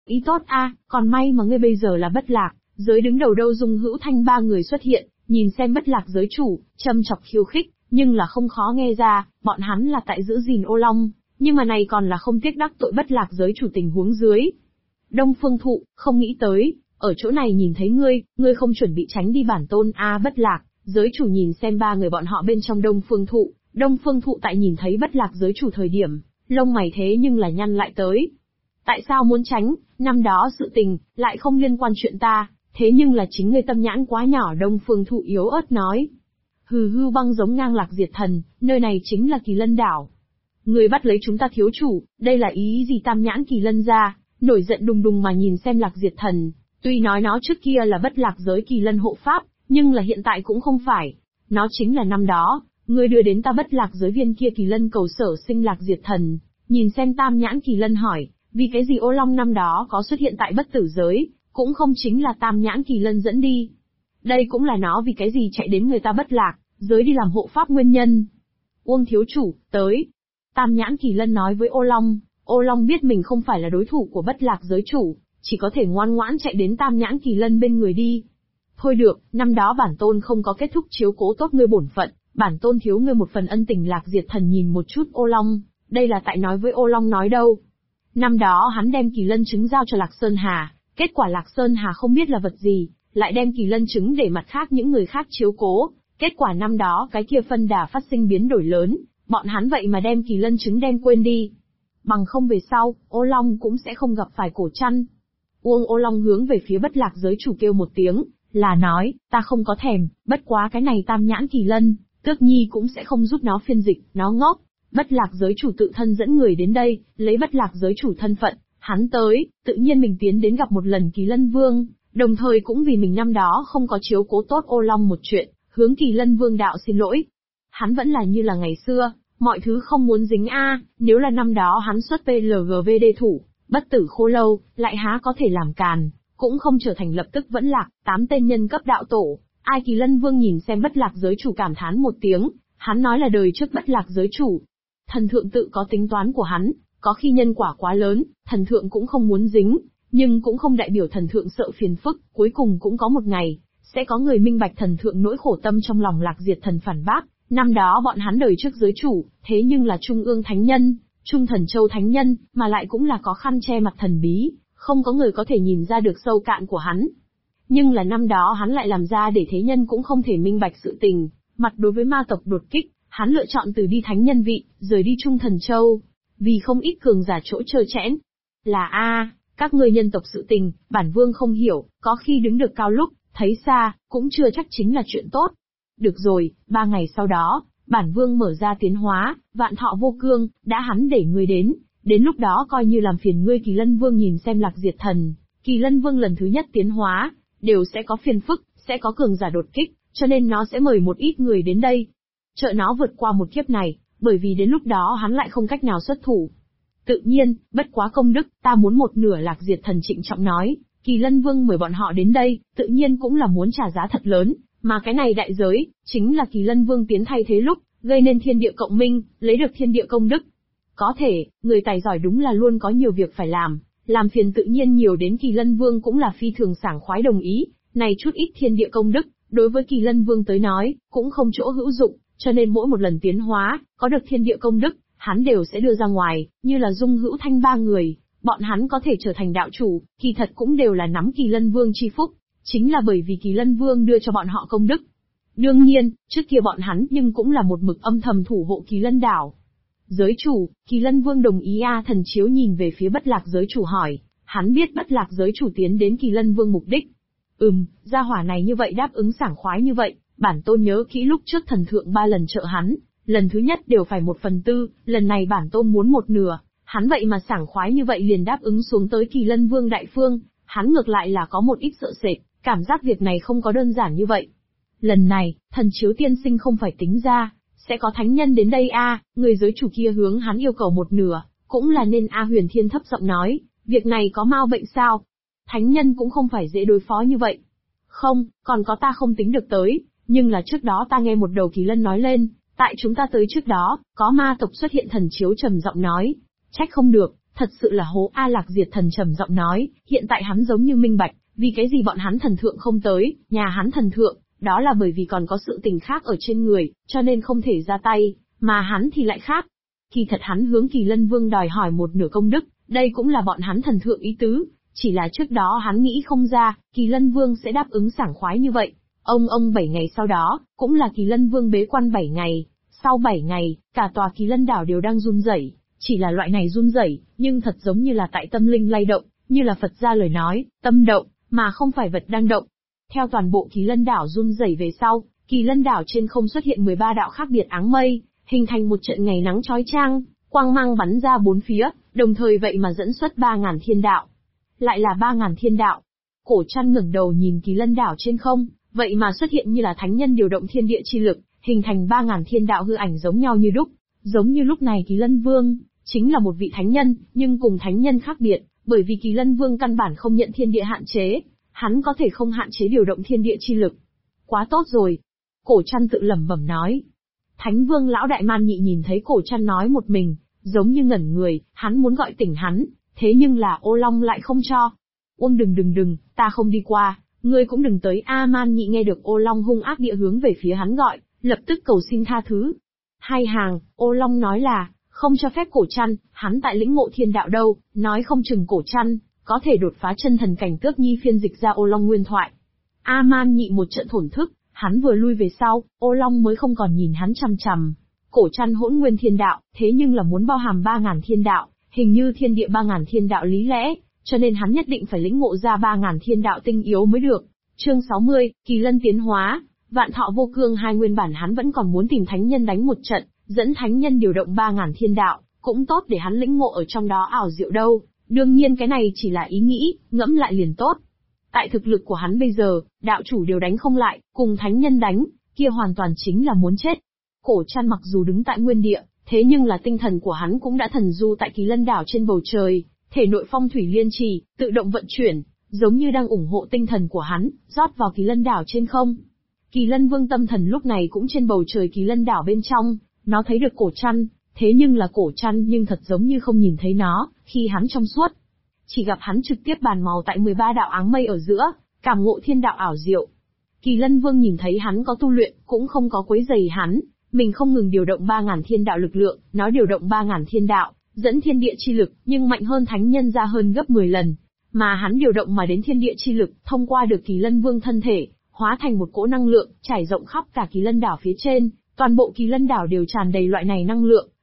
Ý tốt a, còn may mà ngươi bây giờ là Bất Lạc, giới đứng đầu đâu. Dung Hữu Thanh ba người xuất hiện, nhìn xem Bất Lạc giới chủ, châm chọc khiêu khích, nhưng là không khó nghe ra, bọn hắn là tại giữ gìn ô long, nhưng mà này còn là không tiếc đắc tội Bất Lạc giới chủ tình huống dưới. Đông Phương Thụ, không nghĩ tới, ở chỗ này nhìn thấy ngươi không chuẩn bị tránh đi bản tôn a. Bất Lạc giới chủ nhìn xem ba người bọn họ bên trong Đông Phương Thụ tại nhìn thấy Bất Lạc giới chủ thời điểm, lông mày thế nhưng là nhăn lại tới. Tại sao muốn tránh, năm đó sự tình, lại không liên quan chuyện ta, thế nhưng là chính ngươi tâm nhãn quá nhỏ. Đông Phương Thụ yếu ớt nói. Hư băng giống ngang Lạc Diệt Thần, nơi này chính là Kỳ Lân đảo. Ngươi bắt lấy chúng ta thiếu chủ, đây là ý gì? Tam nhãn Kỳ Lân ra, nổi giận đùng đùng mà nhìn xem Lạc Diệt Thần, tuy nói nó trước kia là Bất Lạc giới Kỳ Lân hộ pháp, nhưng là hiện tại cũng không phải. Nó chính là năm đó, ngươi đưa đến ta Bất Lạc giới viên kia Kỳ Lân cầu sở sinh. Lạc Diệt Thần, nhìn xem Tam nhãn Kỳ Lân hỏi, vì cái gì ô long năm đó có xuất hiện tại Bất Tử giới, cũng không chính là Tam nhãn Kỳ Lân dẫn đi. Đây cũng là nó vì cái gì chạy đến người ta Bất Lạc giới đi làm hộ pháp nguyên nhân. Uông thiếu chủ, tới. Tam nhãn Kỳ Lân nói với ô long biết mình không phải là đối thủ của Bất Lạc giới chủ, chỉ có thể ngoan ngoãn chạy đến Tam nhãn Kỳ Lân bên người đi. Thôi được, năm đó bản tôn không có kết thúc chiếu cố tốt ngươi bổn phận, bản tôn thiếu ngươi một phần ân tình. Lạc Diệt Thần nhìn một chút ô long, đây là tại nói với ô long nói đâu. Năm đó hắn đem Kỳ Lân trứng giao cho Lạc Sơn Hà, kết quả Lạc Sơn Hà không biết là vật gì, lại đem Kỳ Lân trứng để mặt khác những người khác chiếu cố, kết quả năm đó cái kia phân đà phát sinh biến đổi lớn, bọn hắn vậy mà đem Kỳ Lân trứng đem quên đi. Bằng không về sau, ô long cũng sẽ không gặp phải cổ trăn. Uông ô long hướng về phía Bất Lạc giới chủ kêu một tiếng, là nói, ta không có thèm, bất quá cái này Tam nhãn Kỳ Lân, Tước Nhi cũng sẽ không giúp nó phiên dịch, nó ngốc. Bất Lạc giới chủ tự thân dẫn người đến đây, lấy Bất Lạc giới chủ thân phận, hắn tới, tự nhiên mình tiến đến gặp một lần Kỳ Lân Vương, đồng thời cũng vì mình năm đó không có chiếu cố tốt ô long một chuyện, hướng Kỳ Lân Vương đạo xin lỗi. Hắn vẫn là như là ngày xưa, mọi thứ không muốn dính nếu là năm đó hắn xuất PLGVD thủ, Bất Tử Khô Lâu, lại há có thể làm càn, cũng không trở thành lập tức vẫn lạc, 8 tên nhân cấp đạo tổ. Ai? Kỳ Lân Vương nhìn xem Bất Lạc giới chủ cảm thán một tiếng, hắn nói là đời trước Bất Lạc giới chủ. Thần thượng tự có tính toán của hắn, có khi nhân quả quá lớn, thần thượng cũng không muốn dính, nhưng cũng không đại biểu thần thượng sợ phiền phức, cuối cùng cũng có một ngày, sẽ có người minh bạch thần thượng nỗi khổ tâm trong lòng. Lạc Diệt Thần phản bác, năm đó bọn hắn đời trước giới chủ, thế nhưng là Trung ương Thánh Nhân, Trung Thần Châu Thánh Nhân, mà lại cũng là có khăn che mặt thần bí, không có người có thể nhìn ra được sâu cạn của hắn. Nhưng là năm đó hắn lại làm ra để thế nhân cũng không thể minh bạch sự tình, mặt đối với ma tộc đột kích, hắn lựa chọn từ đi Thánh Nhân vị, rời đi Trung Thần Châu, vì không ít cường giả chỗ trơ trẽn. Là các ngươi nhân tộc sự tình, bản vương không hiểu, có khi đứng được cao lúc, thấy xa, cũng chưa chắc chính là chuyện tốt. Được rồi, 3 ngày sau đó, bản vương mở ra tiến hóa, vạn thọ vô cương, đã hắn để ngươi đến lúc đó coi như làm phiền ngươi. Kỳ Lân Vương nhìn xem Lạc Diệt Thần, Kỳ Lân Vương lần thứ nhất tiến hóa, đều sẽ có phiền phức, sẽ có cường giả đột kích, cho nên nó sẽ mời một ít người đến đây, trợ nó vượt qua một kiếp này, bởi vì đến lúc đó hắn lại không cách nào xuất thủ. Tự nhiên, bất quá công đức, ta muốn một nửa. Lạc Diệt Thần trịnh trọng nói, Kỳ Lân Vương mời bọn họ đến đây, tự nhiên cũng là muốn trả giá thật lớn, mà cái này đại giới, chính là Kỳ Lân Vương tiến thay thế lúc, gây nên thiên địa cộng minh, lấy được thiên địa công đức. Có thể, người tài giỏi đúng là luôn có nhiều việc phải làm phiền tự nhiên nhiều đến. Kỳ Lân Vương cũng là phi thường sảng khoái đồng ý, này chút ít thiên địa công đức, đối với Kỳ Lân Vương tới nói, cũng không chỗ hữu dụng, cho nên mỗi một lần tiến hóa, có được thiên địa công đức, hắn đều sẽ đưa ra ngoài, như là Dung Hữu Thanh 3 người, bọn hắn có thể trở thành đạo chủ, kỳ thật cũng đều là nắm Kỳ Lân Vương chi phúc, chính là bởi vì Kỳ Lân Vương đưa cho bọn họ công đức. Đương nhiên, trước kia bọn hắn nhưng cũng là một mực âm thầm thủ hộ Kỳ Lân đảo. Giới chủ, Kỳ Lân Vương đồng ý Thần Chiếu nhìn về phía Bất Lạc giới chủ hỏi, hắn biết Bất Lạc giới chủ tiến đến Kỳ Lân Vương mục đích. Gia hỏa này như vậy đáp ứng sảng khoái như vậy, bản tôn nhớ kỹ lúc trước thần thượng 3 lần trợ hắn, lần thứ nhất đều phải 1/4, lần này bản tôn muốn 1/2, hắn vậy mà sảng khoái như vậy liền đáp ứng xuống tới Kỳ Lân Vương đại phương, hắn ngược lại là có một ít sợ sệt, cảm giác việc này không có đơn giản như vậy. Lần này, Thần Chiếu tiên sinh không phải tính ra, sẽ có thánh nhân đến đây người giới chủ kia hướng hắn yêu cầu 1/2, cũng là nên Huyền Thiên thấp giọng nói, việc này có mau bệnh sao? Thánh nhân cũng không phải dễ đối phó như vậy. Không, còn có ta không tính được tới, nhưng là trước đó ta nghe một đầu Kỳ Lân nói lên, tại chúng ta tới trước đó, có ma tộc xuất hiện. Thần Chiếu trầm giọng nói, trách không được, Thật sự là hố A. Lạc Diệt Thần trầm giọng nói, hiện tại hắn giống như minh bạch, vì cái gì bọn hắn thần thượng không tới, nhà hắn thần thượng, đó là bởi vì còn có sự tình khác ở trên người, cho nên không thể ra tay, mà hắn thì lại khác. Kỳ thật hắn hướng Kỳ Lân Vương đòi hỏi một nửa công đức, đây cũng là bọn hắn thần thượng ý tứ, chỉ là trước đó hắn nghĩ không ra, Kỳ Lân Vương sẽ đáp ứng sảng khoái như vậy. Ông 7 ngày sau đó, cũng là Kỳ Lân Vương bế quan 7 ngày, sau 7 ngày, cả tòa Kỳ Lân đảo đều đang run rẩy, chỉ là loại này run rẩy, nhưng thật giống như là tại tâm linh lay động, như là Phật gia lời nói, tâm động, mà không phải vật đang động. Theo toàn bộ Kỳ Lân đảo run rẩy về sau, Kỳ Lân đảo trên không xuất hiện 13 đạo khác biệt áng mây, hình thành một trận ngày nắng chói chang, quang mang bắn ra bốn phía, đồng thời vậy mà dẫn xuất 3.000 thiên đạo. Lại là 3.000 thiên đạo. Cổ Trăn ngẩng đầu nhìn Kỳ Lân đảo trên không, vậy mà xuất hiện như là thánh nhân điều động thiên địa chi lực, hình thành 3.000 thiên đạo hư ảnh giống nhau như đúc. Giống như lúc này Kỳ Lân Vương, chính là một vị thánh nhân, nhưng cùng thánh nhân khác biệt, bởi vì Kỳ Lân Vương căn bản không nhận thiên địa hạn chế, hắn có thể không hạn chế điều động thiên địa chi lực. Quá tốt rồi. Cổ Trăn tự lẩm bẩm nói. Thánh Vương lão đại Man Nhị nhìn thấy Cổ Trăn nói một mình, giống như ngẩn người, hắn muốn gọi tỉnh hắn, thế nhưng là Ô Long lại không cho. Uông đừng, ta không đi qua, ngươi cũng đừng tới. A Man Nhị nghe được Ô Long hung ác địa hướng về phía hắn gọi, lập tức cầu xin tha thứ. Hai hàng, Ô Long nói là, không cho phép Cổ Trăn, hắn tại lĩnh ngộ thiên đạo đâu, nói không chừng Cổ Trăn có thể đột phá chân thần cảnh. Tước Nhi phiên dịch ra Ô Long nguyên thoại. A Man Nhị một trận thổn thức, hắn vừa lui về sau, Ô Long mới không còn nhìn hắn chằm chằm. Cổ Trăn hỗn nguyên thiên đạo, thế nhưng là muốn bao hàm 3.000 thiên đạo, hình như thiên địa 3.000 thiên đạo lý lẽ, cho nên hắn nhất định phải lĩnh ngộ ra 3.000 thiên đạo tinh yếu mới được. Chương 60, Kỳ Lân tiến hóa. Vạn Thọ Vô Cương hai nguyên bản hắn vẫn còn muốn tìm thánh nhân đánh một trận, dẫn thánh nhân điều động 3.000 thiên đạo, cũng tốt để hắn lĩnh ngộ ở trong đó ảo diệu đâu. Đương nhiên cái này chỉ là ý nghĩ, ngẫm lại liền tốt. Tại thực lực của hắn bây giờ, đạo chủ đều đánh không lại, cùng thánh nhân đánh, kia hoàn toàn chính là muốn chết. Cổ Trăn mặc dù đứng tại nguyên địa, thế nhưng là tinh thần của hắn cũng đã thần du tại Kỳ Lân đảo trên bầu trời, thể nội phong thủy liên trì, tự động vận chuyển, giống như đang ủng hộ tinh thần của hắn, rót vào Kỳ Lân đảo trên không. Kỳ Lân Vương tâm thần lúc này cũng trên bầu trời Kỳ Lân đảo bên trong, nó thấy được Cổ Trăn, thế nhưng là Cổ Trăn nhưng thật giống như không nhìn thấy nó, khi hắn trong suốt. Chỉ gặp hắn trực tiếp bàn màu tại 13 đạo áng mây ở giữa, cảm ngộ thiên đạo ảo diệu. Kỳ Lân Vương nhìn thấy hắn có tu luyện, cũng không có quấy rầy hắn, mình không ngừng điều động 3.000 thiên đạo lực lượng, nó điều động 3.000 thiên đạo, dẫn thiên địa chi lực, nhưng mạnh hơn thánh nhân ra hơn gấp 10 lần. Mà hắn điều động mà đến thiên địa chi lực, thông qua được Kỳ Lân Vương thân thể, hóa thành một cỗ năng lượng, trải rộng khắp cả Kỳ Lân đảo phía trên, toàn bộ Kỳ Lân đảo đều tràn đầy loại này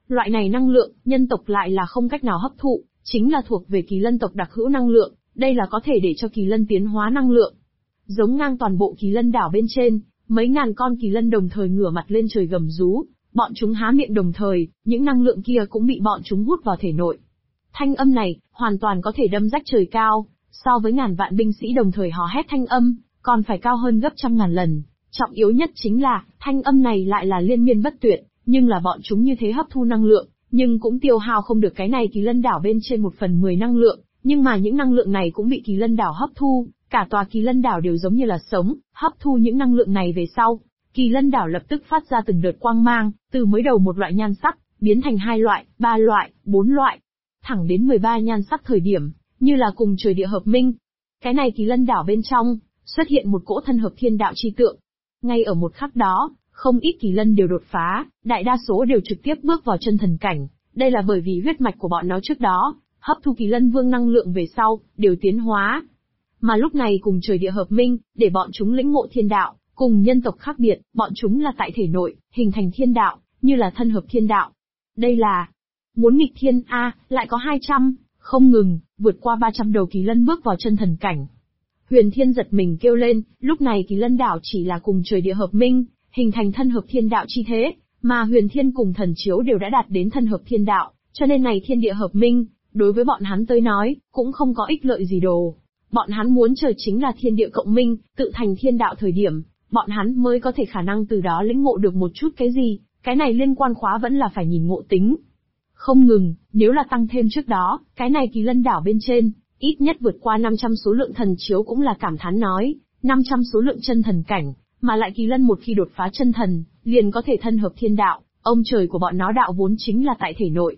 năng lượng, nhân tộc lại là không cách nào hấp thụ, chính là thuộc về Kỳ Lân tộc đặc hữu năng lượng, đây là có thể để cho Kỳ Lân tiến hóa năng lượng. Giống ngang toàn bộ Kỳ Lân đảo bên trên, mấy ngàn con Kỳ Lân đồng thời ngửa mặt lên trời gầm rú, bọn chúng há miệng đồng thời, những năng lượng kia cũng bị bọn chúng hút vào thể nội. Thanh âm này, hoàn toàn có thể đâm rách trời cao, so với ngàn vạn binh sĩ đồng thời hò hét thanh âm, còn phải cao hơn gấp trăm ngàn lần. Trọng yếu nhất chính là, thanh âm này lại là liên miên bất tuyệt, nhưng là bọn chúng như thế hấp thu năng lượng, nhưng cũng tiêu hao không được cái này Kỳ Lân đảo bên trên 1/10 năng lượng, nhưng mà những năng lượng này cũng bị Kỳ Lân đảo hấp thu, cả tòa Kỳ Lân đảo đều giống như là sống, hấp thu những năng lượng này về sau. Kỳ Lân đảo lập tức phát ra từng đợt quang mang, từ mới đầu một loại nhan sắc, biến thành 2 loại, 3 loại, 4 loại, thẳng đến 13 nhan sắc thời điểm, như là cùng trời địa hợp minh. Cái này Kỳ Lân đảo bên trong, xuất hiện một cỗ thân hợp thiên đạo chi tượng. Ngay ở một khắc đó, không ít Kỳ Lân đều đột phá, đại đa số đều trực tiếp bước vào chân thần cảnh, đây là bởi vì huyết mạch của bọn nó trước đó, hấp thu Kỳ Lân Vương năng lượng về sau, đều tiến hóa. Mà lúc này cùng trời địa hợp minh, để bọn chúng lĩnh ngộ thiên đạo, cùng nhân tộc khác biệt, bọn chúng là tại thể nội, hình thành thiên đạo, như là thân hợp thiên đạo. Đây là muốn nghịch thiên lại có 200, không ngừng, vượt qua 300 đầu Kỳ Lân bước vào chân thần cảnh. Huyền Thiên giật mình kêu lên, lúc này Kỳ Lân đảo chỉ là cùng trời địa hợp minh, hình thành thân hợp thiên đạo chi thế, mà Huyền Thiên cùng thần chiếu đều đã đạt đến thân hợp thiên đạo, cho nên này thiên địa hợp minh, đối với bọn hắn tới nói, cũng không có ích lợi gì đồ. Bọn hắn muốn chờ chính là thiên địa cộng minh, tự thành thiên đạo thời điểm, bọn hắn mới có thể khả năng từ đó lĩnh ngộ được một chút cái gì, cái này liên quan khóa vẫn là phải nhìn ngộ tính. Không ngừng, nếu là tăng thêm trước đó, cái này Kỳ Lân đảo bên trên, ít nhất vượt qua 500 số lượng thần chiếu cũng là cảm thán nói, 500 số lượng chân thần cảnh, mà lại Kỳ Lân một khi đột phá chân thần, liền có thể thân hợp thiên đạo, ông trời của bọn nó đạo vốn chính là tại thể nội.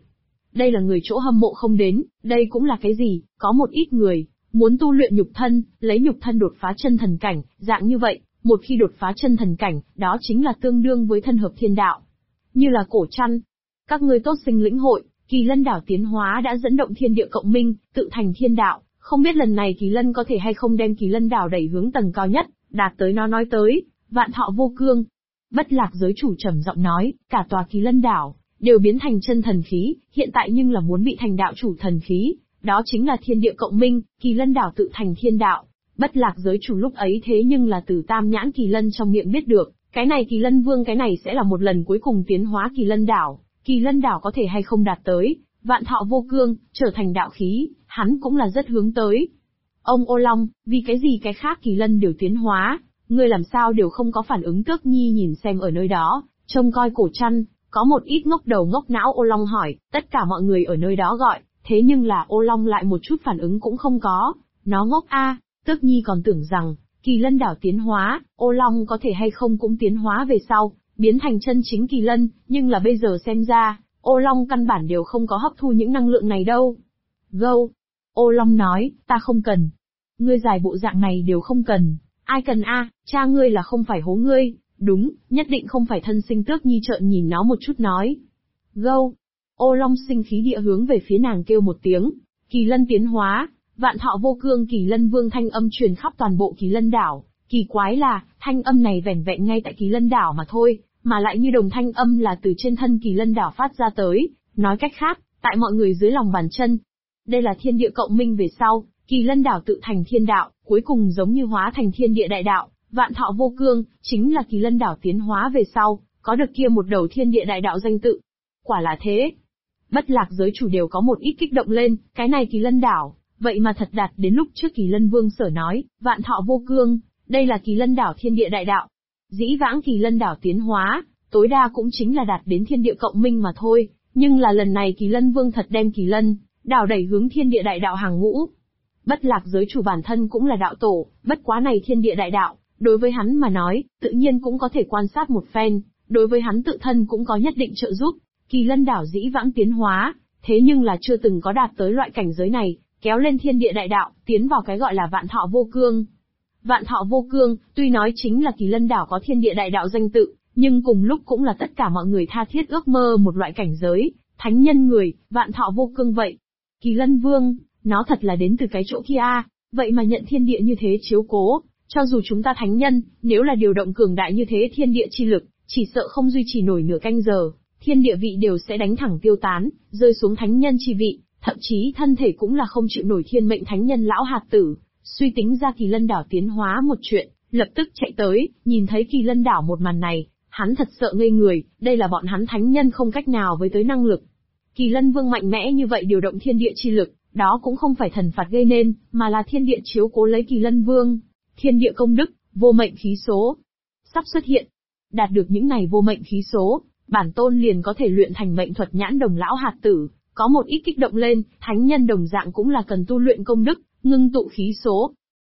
Đây là người chỗ hâm mộ không đến, đây cũng là cái gì, có một ít người, muốn tu luyện nhục thân, lấy nhục thân đột phá chân thần cảnh, dạng như vậy, một khi đột phá chân thần cảnh, đó chính là tương đương với thân hợp thiên đạo. Như là cổ trăn. Các ngươi tốt sinh lĩnh hội, Kỳ Lân đảo tiến hóa đã dẫn động thiên địa cộng minh, tự thành thiên đạo, không biết lần này Kỳ Lân có thể hay không đem Kỳ Lân đảo đẩy hướng tầng cao nhất, đạt tới nó nói tới, vạn thọ vô cương. Bất Lạc giới chủ trầm giọng nói, cả tòa Kỳ Lân đảo đều biến thành chân thần khí, hiện tại nhưng là muốn bị thành đạo chủ thần khí, đó chính là thiên địa cộng minh, Kỳ Lân đảo tự thành thiên đạo. Bất Lạc giới chủ lúc ấy thế nhưng là từ Tam Nhãn Kỳ Lân trong miệng biết được, cái này Kỳ Lân Vương cái này sẽ là một lần cuối cùng tiến hóa Kỳ Lân đảo, Kỳ Lân đảo có thể hay không đạt tới vạn thọ vô cương, trở thành đạo khí, hắn cũng là rất hướng tới. Ông Ô Long, vì cái gì cái khác Kỳ Lân đều tiến hóa, ngươi làm sao đều không có phản ứng? Tước Nhi nhìn xem ở nơi đó, trông coi cổ trăn, có một ít ngốc đầu ngốc não. Ô Long hỏi, tất cả mọi người ở nơi đó gọi, thế nhưng là Ô Long lại một chút phản ứng cũng không có, nó ngốc a. Tước Nhi còn tưởng rằng, Kỳ Lân đảo tiến hóa, Ô Long có thể hay không cũng tiến hóa về sau, biến thành chân chính Kỳ Lân, nhưng là bây giờ xem ra, Ô Long căn bản đều không có hấp thu những năng lượng này đâu. Gâu. Ô Long nói, ta không cần. Ngươi giải bộ dạng này đều không cần. Ai cần a? Cha ngươi là không phải hố ngươi. Đúng, nhất định không phải thân sinh. Tước Nhi trợn nhìn nó một chút nói. Gâu. Ô Long sinh khí địa hướng về phía nàng kêu một tiếng. Kỳ Lân tiến hóa, vạn thọ vô cương. Kỳ Lân Vương thanh âm truyền khắp toàn bộ Kỳ Lân đảo. Kỳ quái là, thanh âm này vẻn vẹn ngay tại Kỳ Lân đảo mà thôi, mà lại như đồng thanh âm là từ trên thân Kỳ Lân đảo phát ra tới, nói cách khác, tại mọi người dưới lòng bàn chân. Đây là thiên địa cộng minh về sau, Kỳ Lân đảo tự thành thiên đạo, cuối cùng giống như hóa thành thiên địa đại đạo, vạn thọ vô cương, chính là Kỳ Lân đảo tiến hóa về sau, có được kia một đầu thiên địa đại đạo danh tự. Quả là thế. Bất Lạc giới chủ đều có một ít kích động lên, cái này Kỳ Lân đảo, vậy mà thật đạt đến lúc trước Kỳ Lân Vương sở nói, vạn thọ vô cương, đây là Kỳ Lân đảo thiên địa đại đạo. Dĩ vãng Kỳ Lân đảo tiến hóa, tối đa cũng chính là đạt đến thiên địa cộng minh mà thôi, nhưng là lần này Kỳ Lân Vương thật đem Kỳ Lân đảo đẩy hướng thiên địa đại đạo hàng ngũ. Bất Lạc giới chủ bản thân cũng là đạo tổ, bất quá này thiên địa đại đạo, đối với hắn mà nói, tự nhiên cũng có thể quan sát một phen, đối với hắn tự thân cũng có nhất định trợ giúp. Kỳ Lân đảo dĩ vãng tiến hóa, thế nhưng là chưa từng có đạt tới loại cảnh giới này, kéo lên thiên địa đại đạo, tiến vào cái gọi là vạn thọ vô cương. Vạn thọ vô cương, tuy nói chính là Kỳ Lân đảo có thiên địa đại đạo danh tự, nhưng cùng lúc cũng là tất cả mọi người tha thiết ước mơ một loại cảnh giới, thánh nhân người, vạn thọ vô cương vậy. Kỳ Lân Vương, nó thật là đến từ cái chỗ kia, vậy mà nhận thiên địa như thế chiếu cố, cho dù chúng ta thánh nhân, nếu là điều động cường đại như thế thiên địa chi lực, chỉ sợ không duy trì nổi nửa canh giờ, thiên địa vị đều sẽ đánh thẳng tiêu tán, rơi xuống thánh nhân chi vị, thậm chí thân thể cũng là không chịu nổi thiên mệnh thánh nhân lão hạt tử. Suy tính ra Kỳ Lân đảo tiến hóa một chuyện, lập tức chạy tới, nhìn thấy Kỳ Lân đảo một màn này, hắn thật sợ ngây người, đây là bọn hắn thánh nhân không cách nào với tới năng lực. Kỳ Lân Vương mạnh mẽ như vậy điều động thiên địa chi lực, đó cũng không phải thần phạt gây nên, mà là thiên địa chiếu cố lấy Kỳ Lân Vương. Thiên địa công đức, vô mệnh khí số sắp xuất hiện. Đạt được những này vô mệnh khí số, bản tôn liền có thể luyện thành mệnh thuật nhãn đồng lão hạt tử, có một ít kích động lên, thánh nhân đồng dạng cũng là cần tu luyện công đức, ngưng tụ khí số.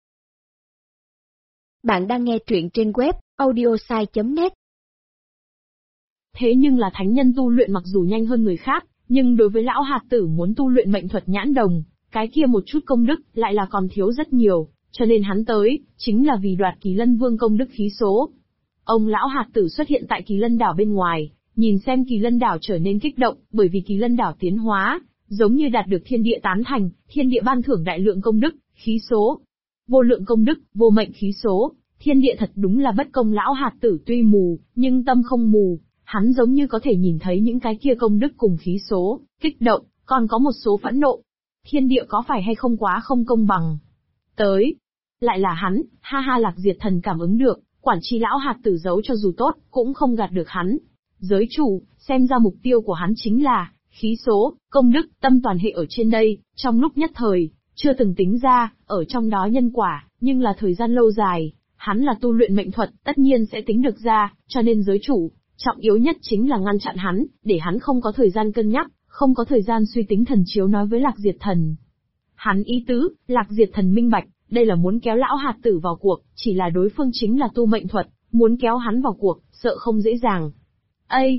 Bạn đang nghe truyện trên web audiosai.net. Thế nhưng là thánh nhân tu luyện mặc dù nhanh hơn người khác, nhưng đối với lão hạt tử muốn tu luyện mệnh thuật nhãn đồng, cái kia một chút công đức lại là còn thiếu rất nhiều, cho nên hắn tới, chính là vì đoạt Kỳ Lân Vương công đức khí số. Ông lão hạt tử xuất hiện tại Kỳ Lân đảo bên ngoài, nhìn xem Kỳ Lân đảo trở nên kích động, bởi vì Kỳ Lân đảo tiến hóa, giống như đạt được thiên địa tán thành, thiên địa ban thưởng đại lượng công đức, khí số. Vô lượng công đức, vô mệnh khí số, thiên địa thật đúng là bất công. Lão hạt tử tuy mù, nhưng tâm không mù, hắn giống như có thể nhìn thấy những cái kia công đức cùng khí số, kích động, còn có một số phẫn nộ. Thiên địa có phải hay không quá không công bằng? Tới. Lại là hắn, ha ha. Lạc Diệt Thần cảm ứng được, quản chi lão hạt tử giấu cho dù tốt, cũng không gạt được hắn. Giới chủ, xem ra mục tiêu của hắn chính là khí số, công đức, tâm toàn hệ ở trên đây, trong lúc nhất thời, chưa từng tính ra, ở trong đó nhân quả, nhưng là thời gian lâu dài, hắn là tu luyện mệnh thuật, tất nhiên sẽ tính được ra, cho nên giới chủ, trọng yếu nhất chính là ngăn chặn hắn, để hắn không có thời gian cân nhắc, không có thời gian suy tính. Thần chiếu nói với Lạc Diệt Thần. Hắn ý tứ, Lạc Diệt Thần minh bạch, đây là muốn kéo lão hạt tử vào cuộc, chỉ là đối phương chính là tu mệnh thuật, muốn kéo hắn vào cuộc, sợ không dễ dàng. Ây!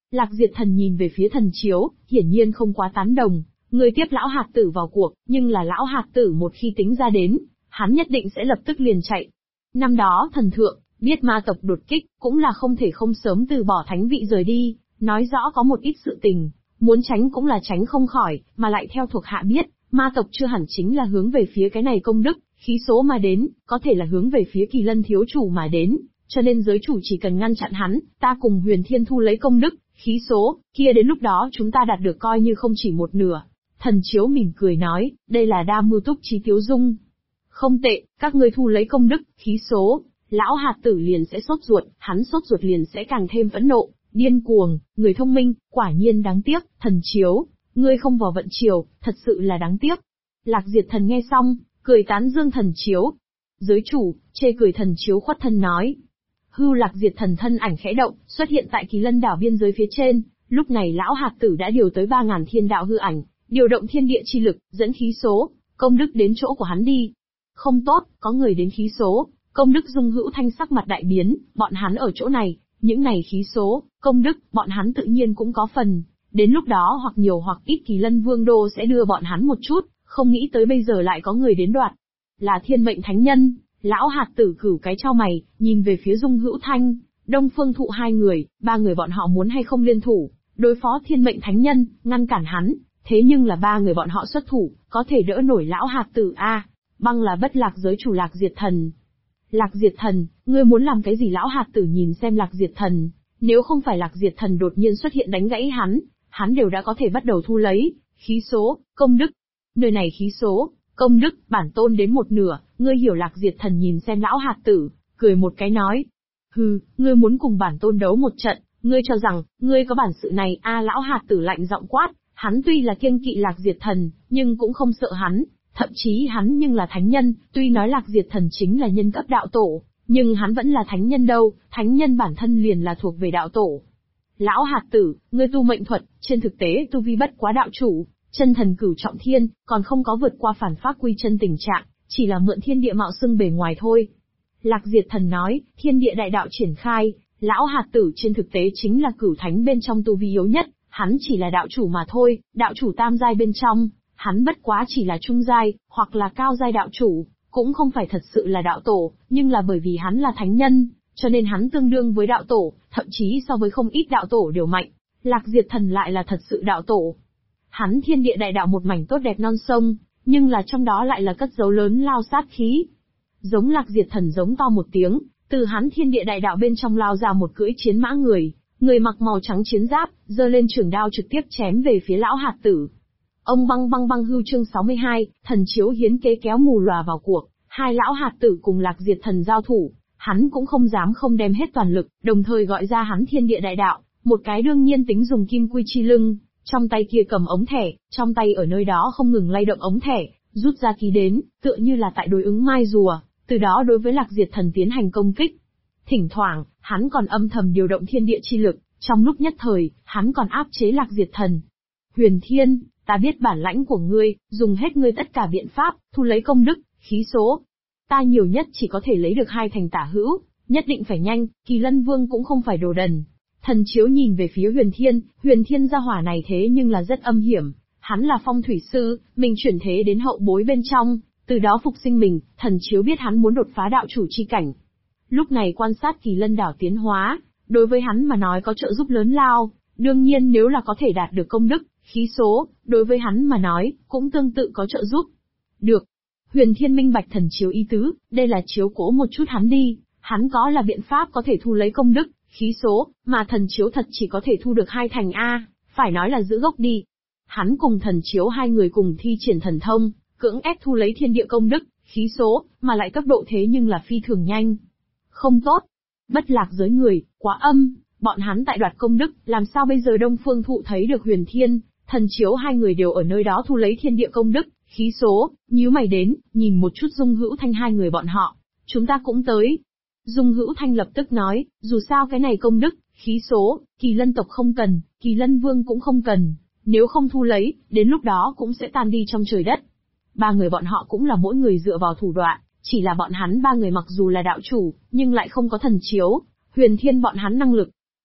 Lạc Diệt Thần nhìn về phía Thần Chiếu, hiển nhiên không quá tán đồng, người tiếp lão hạt tử vào cuộc, nhưng là lão hạt tử một khi tính ra đến, hắn nhất định sẽ lập tức liền chạy. Năm đó thần thượng, biết ma tộc đột kích, cũng là không thể không sớm từ bỏ thánh vị rời đi, nói rõ có một ít sự tình, muốn tránh cũng là tránh không khỏi, mà lại theo thuộc hạ biết, ma tộc chưa hẳn chính là hướng về phía cái này công đức, khí số mà đến, có thể là hướng về phía Kỳ Lân thiếu chủ mà đến, cho nên giới chủ chỉ cần ngăn chặn hắn, ta cùng Huyền Thiên thu lấy công đức, khí số, kia đến lúc đó chúng ta đạt được coi như không chỉ một nửa. Thần Chiếu mỉm cười nói, đây là đa mưu túc trí tiếu dung. Không tệ, các ngươi thu lấy công đức, khí số, lão hạt tử liền sẽ sốt ruột, hắn sốt ruột liền sẽ càng thêm phẫn nộ, điên cuồng, người thông minh, quả nhiên đáng tiếc, Thần Chiếu, ngươi không vào vận chiều, thật sự là đáng tiếc. Lạc Diệt Thần nghe xong, cười tán dương Thần Chiếu. Giới chủ, chê cười Thần Chiếu khuất thân nói. Hưu Lạc Diệt Thần thân ảnh khẽ động, xuất hiện tại Kỳ Lân đảo biên giới phía trên, lúc này lão hạt tử đã điều tới 3000 thiên đạo hư ảnh, điều động thiên địa chi lực, dẫn khí số, công đức đến chỗ của hắn đi. Không tốt, có người đến khí số, công đức Dung Hữu Thanh sắc mặt đại biến, bọn hắn ở chỗ này, những này khí số, công đức, bọn hắn tự nhiên cũng có phần. Đến lúc đó hoặc nhiều hoặc ít Kỳ Lân Vương Đô sẽ đưa bọn hắn một chút, không nghĩ tới bây giờ lại có người đến đoạt. Là thiên mệnh thánh nhân, lão hạt tử cửu cái trao mày, nhìn về phía Dung Hữu Thanh, Đông Phương Thụ hai người, ba người bọn họ muốn hay không liên thủ, đối phó thiên mệnh thánh nhân, ngăn cản hắn, thế nhưng là ba người bọn họ xuất thủ, có thể đỡ nổi lão hạt tử a? Băng là bất lạc giới chủ Lạc Diệt Thần. Lạc Diệt Thần, ngươi muốn làm cái gì? Lão hạt tử nhìn xem Lạc Diệt Thần, nếu không phải Lạc Diệt Thần đột nhiên xuất hiện đánh gãy hắn đều đã có thể bắt đầu thu lấy, khí số, công đức. Nơi này khí số, công đức, bản tôn đến một nửa, ngươi hiểu. Lạc Diệt Thần nhìn xem lão hạt tử, cười một cái nói. Hừ, ngươi muốn cùng bản tôn đấu một trận, ngươi cho rằng, ngươi có bản sự này a? Lão hạt tử lạnh giọng quát, hắn tuy là kiêng kỵ Lạc Diệt Thần, nhưng cũng không sợ hắn, thậm chí hắn nhưng là thánh nhân, tuy nói Lạc Diệt Thần chính là nhân cấp đạo tổ, nhưng hắn vẫn là thánh nhân đâu, thánh nhân bản thân liền là thuộc về đạo tổ. Lão hạt tử, ngươi tu mệnh thuật, trên thực tế tu vi bất quá đạo chủ, chân thần cửu trọng thiên, còn không có vượt qua phản pháp quy chân tình trạng, chỉ là mượn thiên địa mạo xưng bề ngoài thôi. Lạc Diệt Thần nói, thiên địa đại đạo triển khai, lão hạt tử trên thực tế chính là cửu thánh bên trong tu vi yếu nhất, hắn chỉ là đạo chủ mà thôi, đạo chủ tam giai bên trong, hắn bất quá chỉ là trung giai, hoặc là cao giai đạo chủ, cũng không phải thật sự là đạo tổ, nhưng là bởi vì hắn là thánh nhân, cho nên hắn tương đương với đạo tổ, thậm chí so với không ít đạo tổ đều mạnh. Lạc Diệt Thần lại là thật sự đạo tổ. Hắn thiên địa đại đạo một mảnh tốt đẹp non sông, nhưng là trong đó lại là cất dấu lớn lao sát khí. Giống Lạc Diệt Thần giống to một tiếng, từ hắn thiên địa đại đạo bên trong lao ra một cưỡi chiến mã người mặc màu trắng chiến giáp, giơ lên trường đao trực tiếp chém về phía lão hạt tử. Ông băng băng băng hưu chương 62, Thần Chiếu hiến kế kéo mù lòa vào cuộc, hai lão hạt tử cùng Lạc Diệt Thần giao thủ, hắn cũng không dám không đem hết toàn lực, đồng thời gọi ra hắn thiên địa đại đạo, một cái đương nhiên tính dùng kim quy chi lưng, trong tay kia cầm ống thẻ, trong tay ở nơi đó không ngừng lay động ống thẻ, rút ra ký đến, tựa như là tại đối ứng mai rùa, từ đó đối với Lạc Diệt Thần tiến hành công kích. Thỉnh thoảng, hắn còn âm thầm điều động thiên địa chi lực, trong lúc nhất thời, hắn còn áp chế Lạc Diệt Thần. Huyền Thiên, ta biết bản lãnh của ngươi, dùng hết ngươi tất cả biện pháp, thu lấy công đức, khí số. Ta nhiều nhất chỉ có thể lấy được 2 thành tả hữu, nhất định phải nhanh, Kỳ Lân Vương cũng không phải đồ đần. Thần Chiếu nhìn về phía Huyền Thiên gia hỏa này thế nhưng là rất âm hiểm, hắn là phong thủy sư, mình chuyển thế đến hậu bối bên trong, từ đó phục sinh mình, Thần Chiếu biết hắn muốn đột phá đạo chủ chi cảnh. Lúc này quan sát Kỳ Lân đảo tiến hóa, đối với hắn mà nói có trợ giúp lớn lao, đương nhiên nếu là có thể đạt được công đức, khí số, đối với hắn mà nói, cũng tương tự có trợ giúp. Được. Huyền Thiên minh bạch Thần Chiếu ý tứ, đây là chiếu cố một chút hắn đi, hắn có là biện pháp có thể thu lấy công đức, khí số, mà Thần Chiếu thật chỉ có thể thu được 2 thành A, phải nói là giữ gốc đi. Hắn cùng Thần Chiếu hai người cùng thi triển thần thông, cưỡng ép thu lấy thiên địa công đức, khí số, mà lại tốc độ thế nhưng là phi thường nhanh. Không tốt. Bất lạc giới người, quá âm, bọn hắn tại đoạt công đức, làm sao bây giờ? Đông Phương Thụ thấy được Huyền Thiên, Thần Chiếu hai người đều ở nơi đó thu lấy thiên địa công đức, khí số, nhíu mày đến, nhìn một chút Dung Hữu Thanh hai người bọn họ. Chúng ta cũng tới. Dung Hữu Thanh lập tức nói, dù sao cái này công đức, khí số, Kỳ Lân tộc không cần, Kỳ Lân Vương cũng không cần, nếu không thu lấy, đến lúc đó cũng sẽ tan đi trong trời đất. Ba người bọn họ cũng là mỗi người dựa vào thủ đoạn, chỉ là bọn hắn ba người mặc dù là đạo chủ, nhưng lại không có Thần Chiếu, Huyền Thiên bọn hắn năng lực.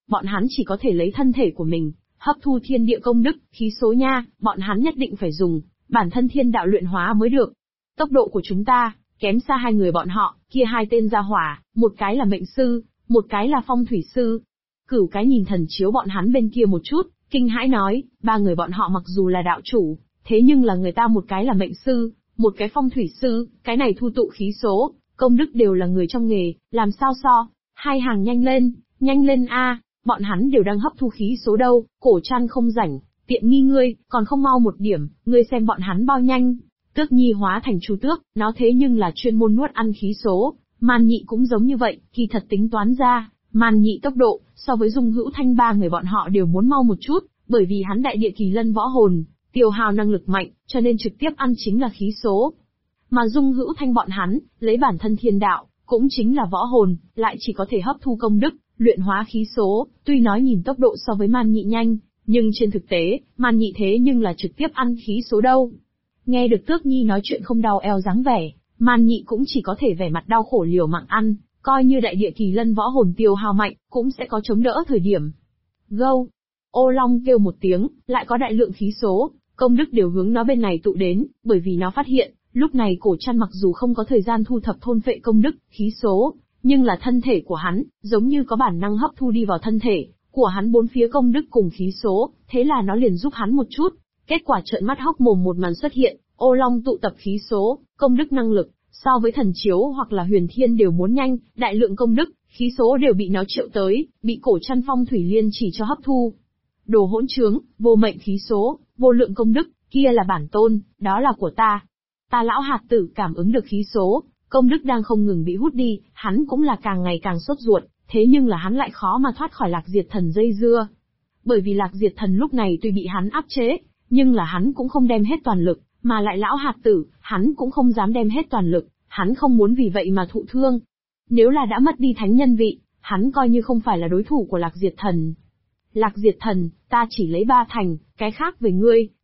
bọn hắn chỉ có thể lấy thân thể của mình, hấp thu thiên địa công đức, khí số nha, bọn hắn nhất định phải dùng bản thân thiên đạo luyện hóa mới được. Tốc độ của chúng ta, kém xa hai người bọn họ, kia hai tên gia hỏa, một cái là mệnh sư, một cái là phong thủy sư. Cửu cái nhìn thần chiếu bọn hắn bên kia một chút, kinh hãi nói, ba người bọn họ mặc dù là đạo chủ, thế nhưng là người ta một cái là mệnh sư, một cái phong thủy sư, cái này thu tụ khí số, công đức đều là người trong nghề, làm sao so, hai hàng nhanh lên a, bọn hắn đều đang hấp thu khí số đâu, Cổ Trăn không rảnh, tiện nghi ngươi, còn không mau một điểm, ngươi xem bọn hắn bao nhanh. Tước Nhi hóa thành Chu Tước, nó thế nhưng là chuyên môn nuốt ăn khí số, Man Nhị cũng giống như vậy, kỳ thật tính toán ra, Man Nhị tốc độ, so với Dung Hữu Thanh ba người bọn họ đều muốn mau một chút, bởi vì hắn đại địa kỳ lân võ hồn, tiêu hao năng lực mạnh, cho nên trực tiếp ăn chính là khí số. Mà Dung Hữu Thanh bọn hắn, lấy bản thân thiên đạo, cũng chính là võ hồn, lại chỉ có thể hấp thu công đức, luyện hóa khí số, tuy nói nhìn tốc độ so với Man Nhị nhanh, nhưng trên thực tế, Man Nhị thế nhưng là trực tiếp ăn khí số đâu. Nghe được Tước Nhi nói chuyện không đau eo dáng vẻ, Man Nhị cũng chỉ có thể vẻ mặt đau khổ liều mạng ăn, coi như đại địa kỳ lân võ hồn tiêu hao mạnh, cũng sẽ có chống đỡ thời điểm. Gâu! Ô Long kêu một tiếng, lại có đại lượng khí số, công đức đều hướng nó bên này tụ đến, bởi vì nó phát hiện, lúc này Cổ Trăn mặc dù không có thời gian thu thập thôn phệ công đức, khí số, nhưng là thân thể của hắn, giống như có bản năng hấp thu đi vào thân thể của hắn bốn phía công đức cùng khí số, thế là nó liền giúp hắn một chút. Kết quả trợn mắt hốc mồm một màn xuất hiện, Ô Long tụ tập khí số, công đức năng lực, so với thần chiếu hoặc là huyền thiên đều muốn nhanh, đại lượng công đức, khí số đều bị nó triệu tới, bị Cổ Trăn phong thủy liên chỉ cho hấp thu. Đồ hỗn trướng, vô mệnh khí số, vô lượng công đức, kia là bản tôn, đó là của ta. Ta lão hạt tử cảm ứng được khí số, công đức đang không ngừng bị hút đi, hắn cũng là càng ngày càng sốt ruột, thế nhưng là hắn lại khó mà thoát khỏi Lạc Diệt Thần dây dưa. Bởi vì Lạc Diệt Thần lúc này tuy bị hắn áp chế, nhưng là hắn cũng không đem hết toàn lực, mà lại lão hạt tử, hắn cũng không dám đem hết toàn lực, hắn không muốn vì vậy mà thụ thương. Nếu là đã mất đi thánh nhân vị, hắn coi như không phải là đối thủ của Lạc Diệt Thần. Lạc Diệt Thần, ta chỉ lấy 3 thành, cái khác về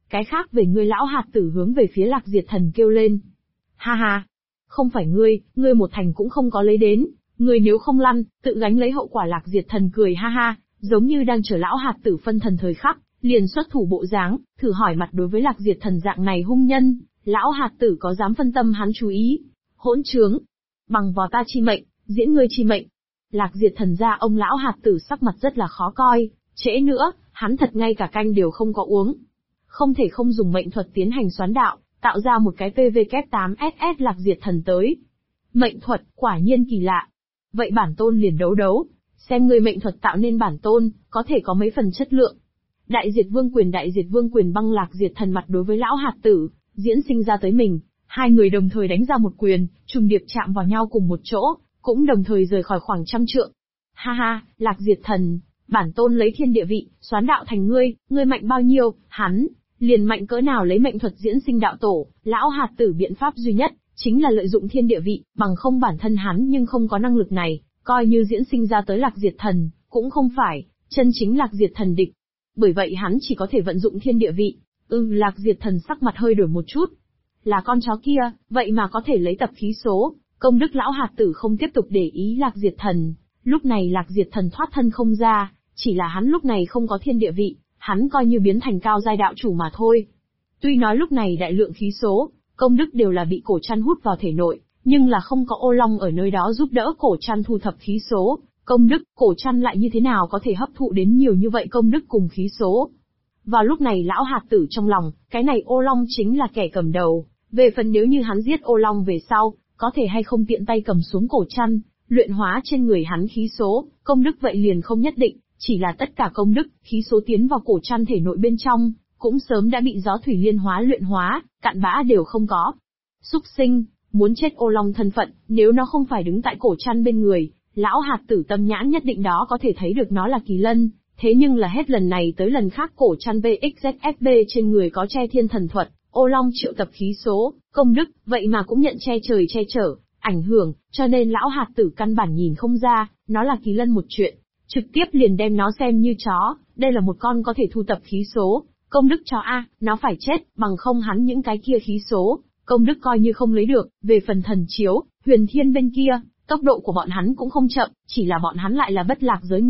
ngươi lão hạt tử hướng về phía Lạc Diệt Thần kêu lên. Ha ha, không phải ngươi 1 thành cũng không có lấy đến, ngươi nếu không lăn, tự gánh lấy hậu quả. Lạc Diệt Thần cười ha ha, giống như đang chờ lão hạt tử phân thần thời khắc, liền xuất thủ bộ dáng, thử hỏi mặt đối với Lạc Diệt Thần dạng này hung nhân, lão hạt tử có dám phân tâm hắn chú ý. Hỗn trướng, bằng vào ta chi mệnh, diễn ngươi chi mệnh. Lạc Diệt Thần ra ông lão hạt tử sắc mặt rất là khó coi, trễ nữa, hắn thật ngay cả canh đều không có uống. Không thể không dùng mệnh thuật tiến hành xoán đạo, tạo ra một cái PVK8SS Lạc Diệt Thần tới. Mệnh thuật, quả nhiên kỳ lạ. Vậy bản tôn liền đấu, xem ngươi mệnh thuật tạo nên bản tôn, có thể có mấy phần chất lượng. Đại Diệt Vương quyền băng Lạc Diệt Thần mặt đối với lão hạt tử, diễn sinh ra tới mình, hai người đồng thời đánh ra một quyền, trùng điệp chạm vào nhau cùng một chỗ, cũng đồng thời rời khỏi khoảng 100 trượng. Ha ha, Lạc Diệt Thần, bản tôn lấy thiên địa vị, xoán đạo thành ngươi mạnh bao nhiêu, hắn liền mạnh cỡ nào. Lấy mệnh thuật diễn sinh đạo tổ, lão hạt tử biện pháp duy nhất, chính là lợi dụng thiên địa vị, bằng không bản thân hắn nhưng không có năng lực này, coi như diễn sinh ra tới Lạc Diệt Thần, cũng không phải chân chính Lạc Diệt Thần địch. Bởi vậy hắn chỉ có thể vận dụng thiên địa vị. Lạc Diệt Thần sắc mặt hơi đổi một chút. Là con chó kia, vậy mà có thể lấy tập khí số, công đức. Lão hạt tử không tiếp tục để ý Lạc Diệt Thần. Lúc này Lạc Diệt Thần thoát thân không ra, chỉ là hắn lúc này không có thiên địa vị, hắn coi như biến thành cao giai đạo chủ mà thôi. Tuy nói lúc này đại lượng khí số, công đức đều là bị Cổ Trăn hút vào thể nội, nhưng là không có Ô Long ở nơi đó giúp đỡ Cổ Trăn thu thập khí số, công đức, Cổ Trăn lại như thế nào có thể hấp thụ đến nhiều như vậy công đức cùng khí số. Vào lúc này lão hạt tử trong lòng, cái này Ô Long chính là kẻ cầm đầu, về phần nếu như hắn giết Ô Long về sau, có thể hay không tiện tay cầm xuống Cổ Trăn, luyện hóa trên người hắn khí số, công đức vậy liền không nhất định, chỉ là tất cả công đức, khí số tiến vào Cổ Trăn thể nội bên trong, cũng sớm đã bị gió thủy liên hóa luyện hóa, cặn bã đều không có. Súc sinh, muốn chết. Ô Long thân phận, nếu nó không phải đứng tại Cổ Trăn bên người, lão hạt tử tâm nhãn nhất định đó có thể thấy được nó là kỳ lân, thế nhưng là hết lần này tới lần khác Cổ Trăn VXZFB trên người có che thiên thần thuật, Ô Long triệu tập khí số, công đức, vậy mà cũng nhận che trời che chở, ảnh hưởng, cho nên lão hạt tử căn bản nhìn không ra, nó là kỳ lân một chuyện, trực tiếp liền đem nó xem như chó, đây là một con có thể thu tập khí số, công đức chó A, nó phải chết, bằng không hắn những cái kia khí số, công đức coi như không lấy được. Về phần thần chiếu, huyền thiên bên kia, tốc độ của bọn hắn cũng không chậm, chỉ là bọn hắn lại là bất lạc giới người,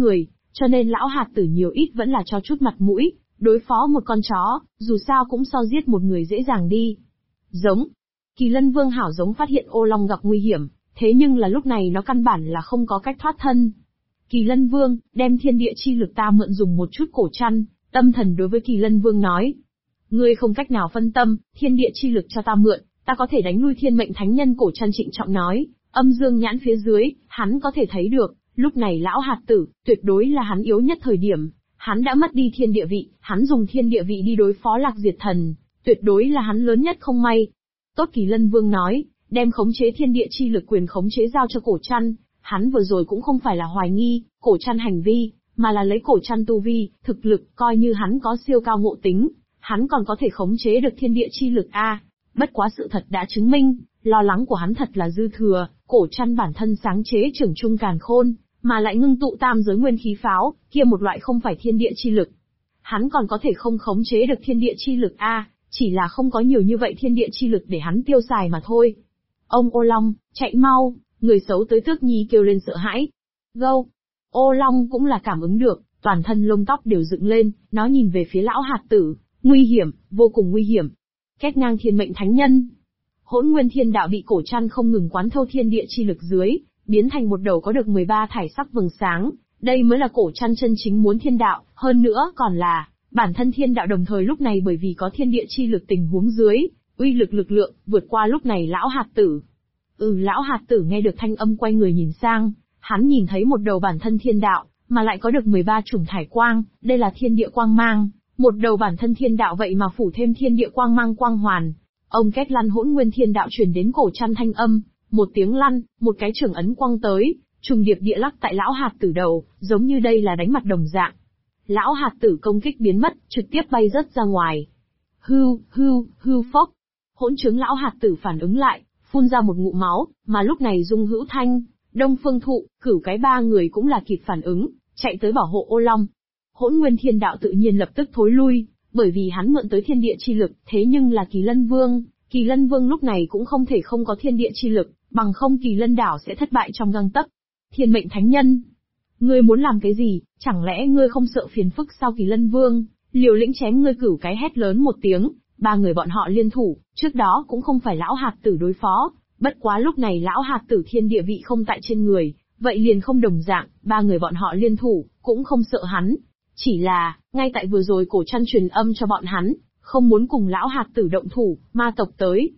cho nên lão hạt tử nhiều ít vẫn là cho chút mặt mũi, đối phó một con chó, dù sao cũng so giết một người dễ dàng đi. Giống. Kỳ Lân Vương hảo giống phát hiện ô long gặp nguy hiểm, thế nhưng là lúc này nó căn bản là không có cách thoát thân. Kỳ Lân Vương, đem thiên địa chi lực ta mượn dùng một chút cổ chăn, tâm thần đối với Kỳ Lân Vương nói. Ngươi không cách nào phân tâm, thiên địa chi lực cho ta mượn, ta có thể đánh lui thiên mệnh thánh nhân. Cổ chăn trịnh trọng nói, âm dương nhãn phía dưới, hắn có thể thấy được, lúc này lão hạt tử, tuyệt đối là hắn yếu nhất thời điểm. Hắn đã mất đi thiên địa vị, hắn dùng thiên địa vị đi đối phó Lạc Diệt Thần, tuyệt đối là hắn lớn nhất không may. Tốt, Kỳ Lân Vương nói, đem khống chế thiên địa chi lực quyền khống chế giao cho cổ chăn, hắn vừa rồi cũng không phải là hoài nghi cổ chăn hành vi, mà là lấy cổ chăn tu vi, thực lực, coi như hắn có siêu cao ngộ tính, hắn còn có thể khống chế được thiên địa chi lực bất quá sự thật đã chứng minh, lo lắng của hắn thật là dư thừa, cổ chăn bản thân sáng chế trưởng trung càn khôn, mà lại ngưng tụ tam giới nguyên khí pháo, kia một loại không phải thiên địa chi lực. Hắn còn có thể không khống chế được thiên địa chi lực chỉ là không có nhiều như vậy thiên địa chi lực để hắn tiêu xài mà thôi. Ông ô long, chạy mau, người xấu tới Tước Nhi kêu lên sợ hãi. Gâu! Ô long cũng là cảm ứng được, toàn thân lông tóc đều dựng lên, nó nhìn về phía lão hạt tử, nguy hiểm, vô cùng nguy hiểm. Két ngang thiên mệnh thánh nhân. Hỗn nguyên thiên đạo bị cổ chăn không ngừng quán thâu thiên địa chi lực dưới, biến thành một đầu có được 13 thải sắc vầng sáng, đây mới là cổ chăn chân chính muốn thiên đạo, hơn nữa còn là bản thân thiên đạo đồng thời lúc này bởi vì có thiên địa chi lực tình huống dưới, uy lực lực lượng vượt qua lúc này lão hạt tử. Lão hạt tử nghe được thanh âm quay người nhìn sang, hắn nhìn thấy một đầu bản thân thiên đạo, mà lại có được 13 chủng thải quang, đây là thiên địa quang mang, một đầu bản thân thiên đạo vậy mà phủ thêm thiên địa quang mang quang hoàn. Ông két lăn hỗn nguyên thiên đạo truyền đến cổ chăn thanh âm, một tiếng lăn, một cái trưởng ấn quăng tới, trùng điệp địa lắc tại lão hạt tử đầu, giống như đây là đánh mặt đồng dạng. Lão hạt tử công kích biến mất, trực tiếp bay rớt ra ngoài. Hưu phốc. Hỗn chứng lão hạt tử phản ứng lại, phun ra một ngụm máu, mà lúc này Dung Hữu Thanh, Đông Phương Thụ, Cửu cái ba người cũng là kịp phản ứng, chạy tới bảo hộ ô long. Hỗn nguyên thiên đạo tự nhiên lập tức thối lui, bởi vì hắn mượn tới thiên địa chi lực, thế nhưng là Kỳ Lân Vương lúc này cũng không thể không có thiên địa chi lực, bằng không Kỳ Lân đảo sẽ thất bại trong gang tấc. Thiên mệnh thánh nhân, ngươi muốn làm cái gì, chẳng lẽ ngươi không sợ phiền phức sao? Kỳ Lân Vương liều lĩnh chém ngươi. Cửu cái hét lớn một tiếng, ba người bọn họ liên thủ, trước đó cũng không phải lão hạt tử đối phó, bất quá lúc này lão hạt tử thiên địa vị không tại trên người, vậy liền không đồng dạng, ba người bọn họ liên thủ, cũng không sợ hắn. Chỉ là, ngay tại vừa rồi cổ chăn truyền âm cho bọn hắn, không muốn cùng lão hạt tử động thủ, ma tộc tới.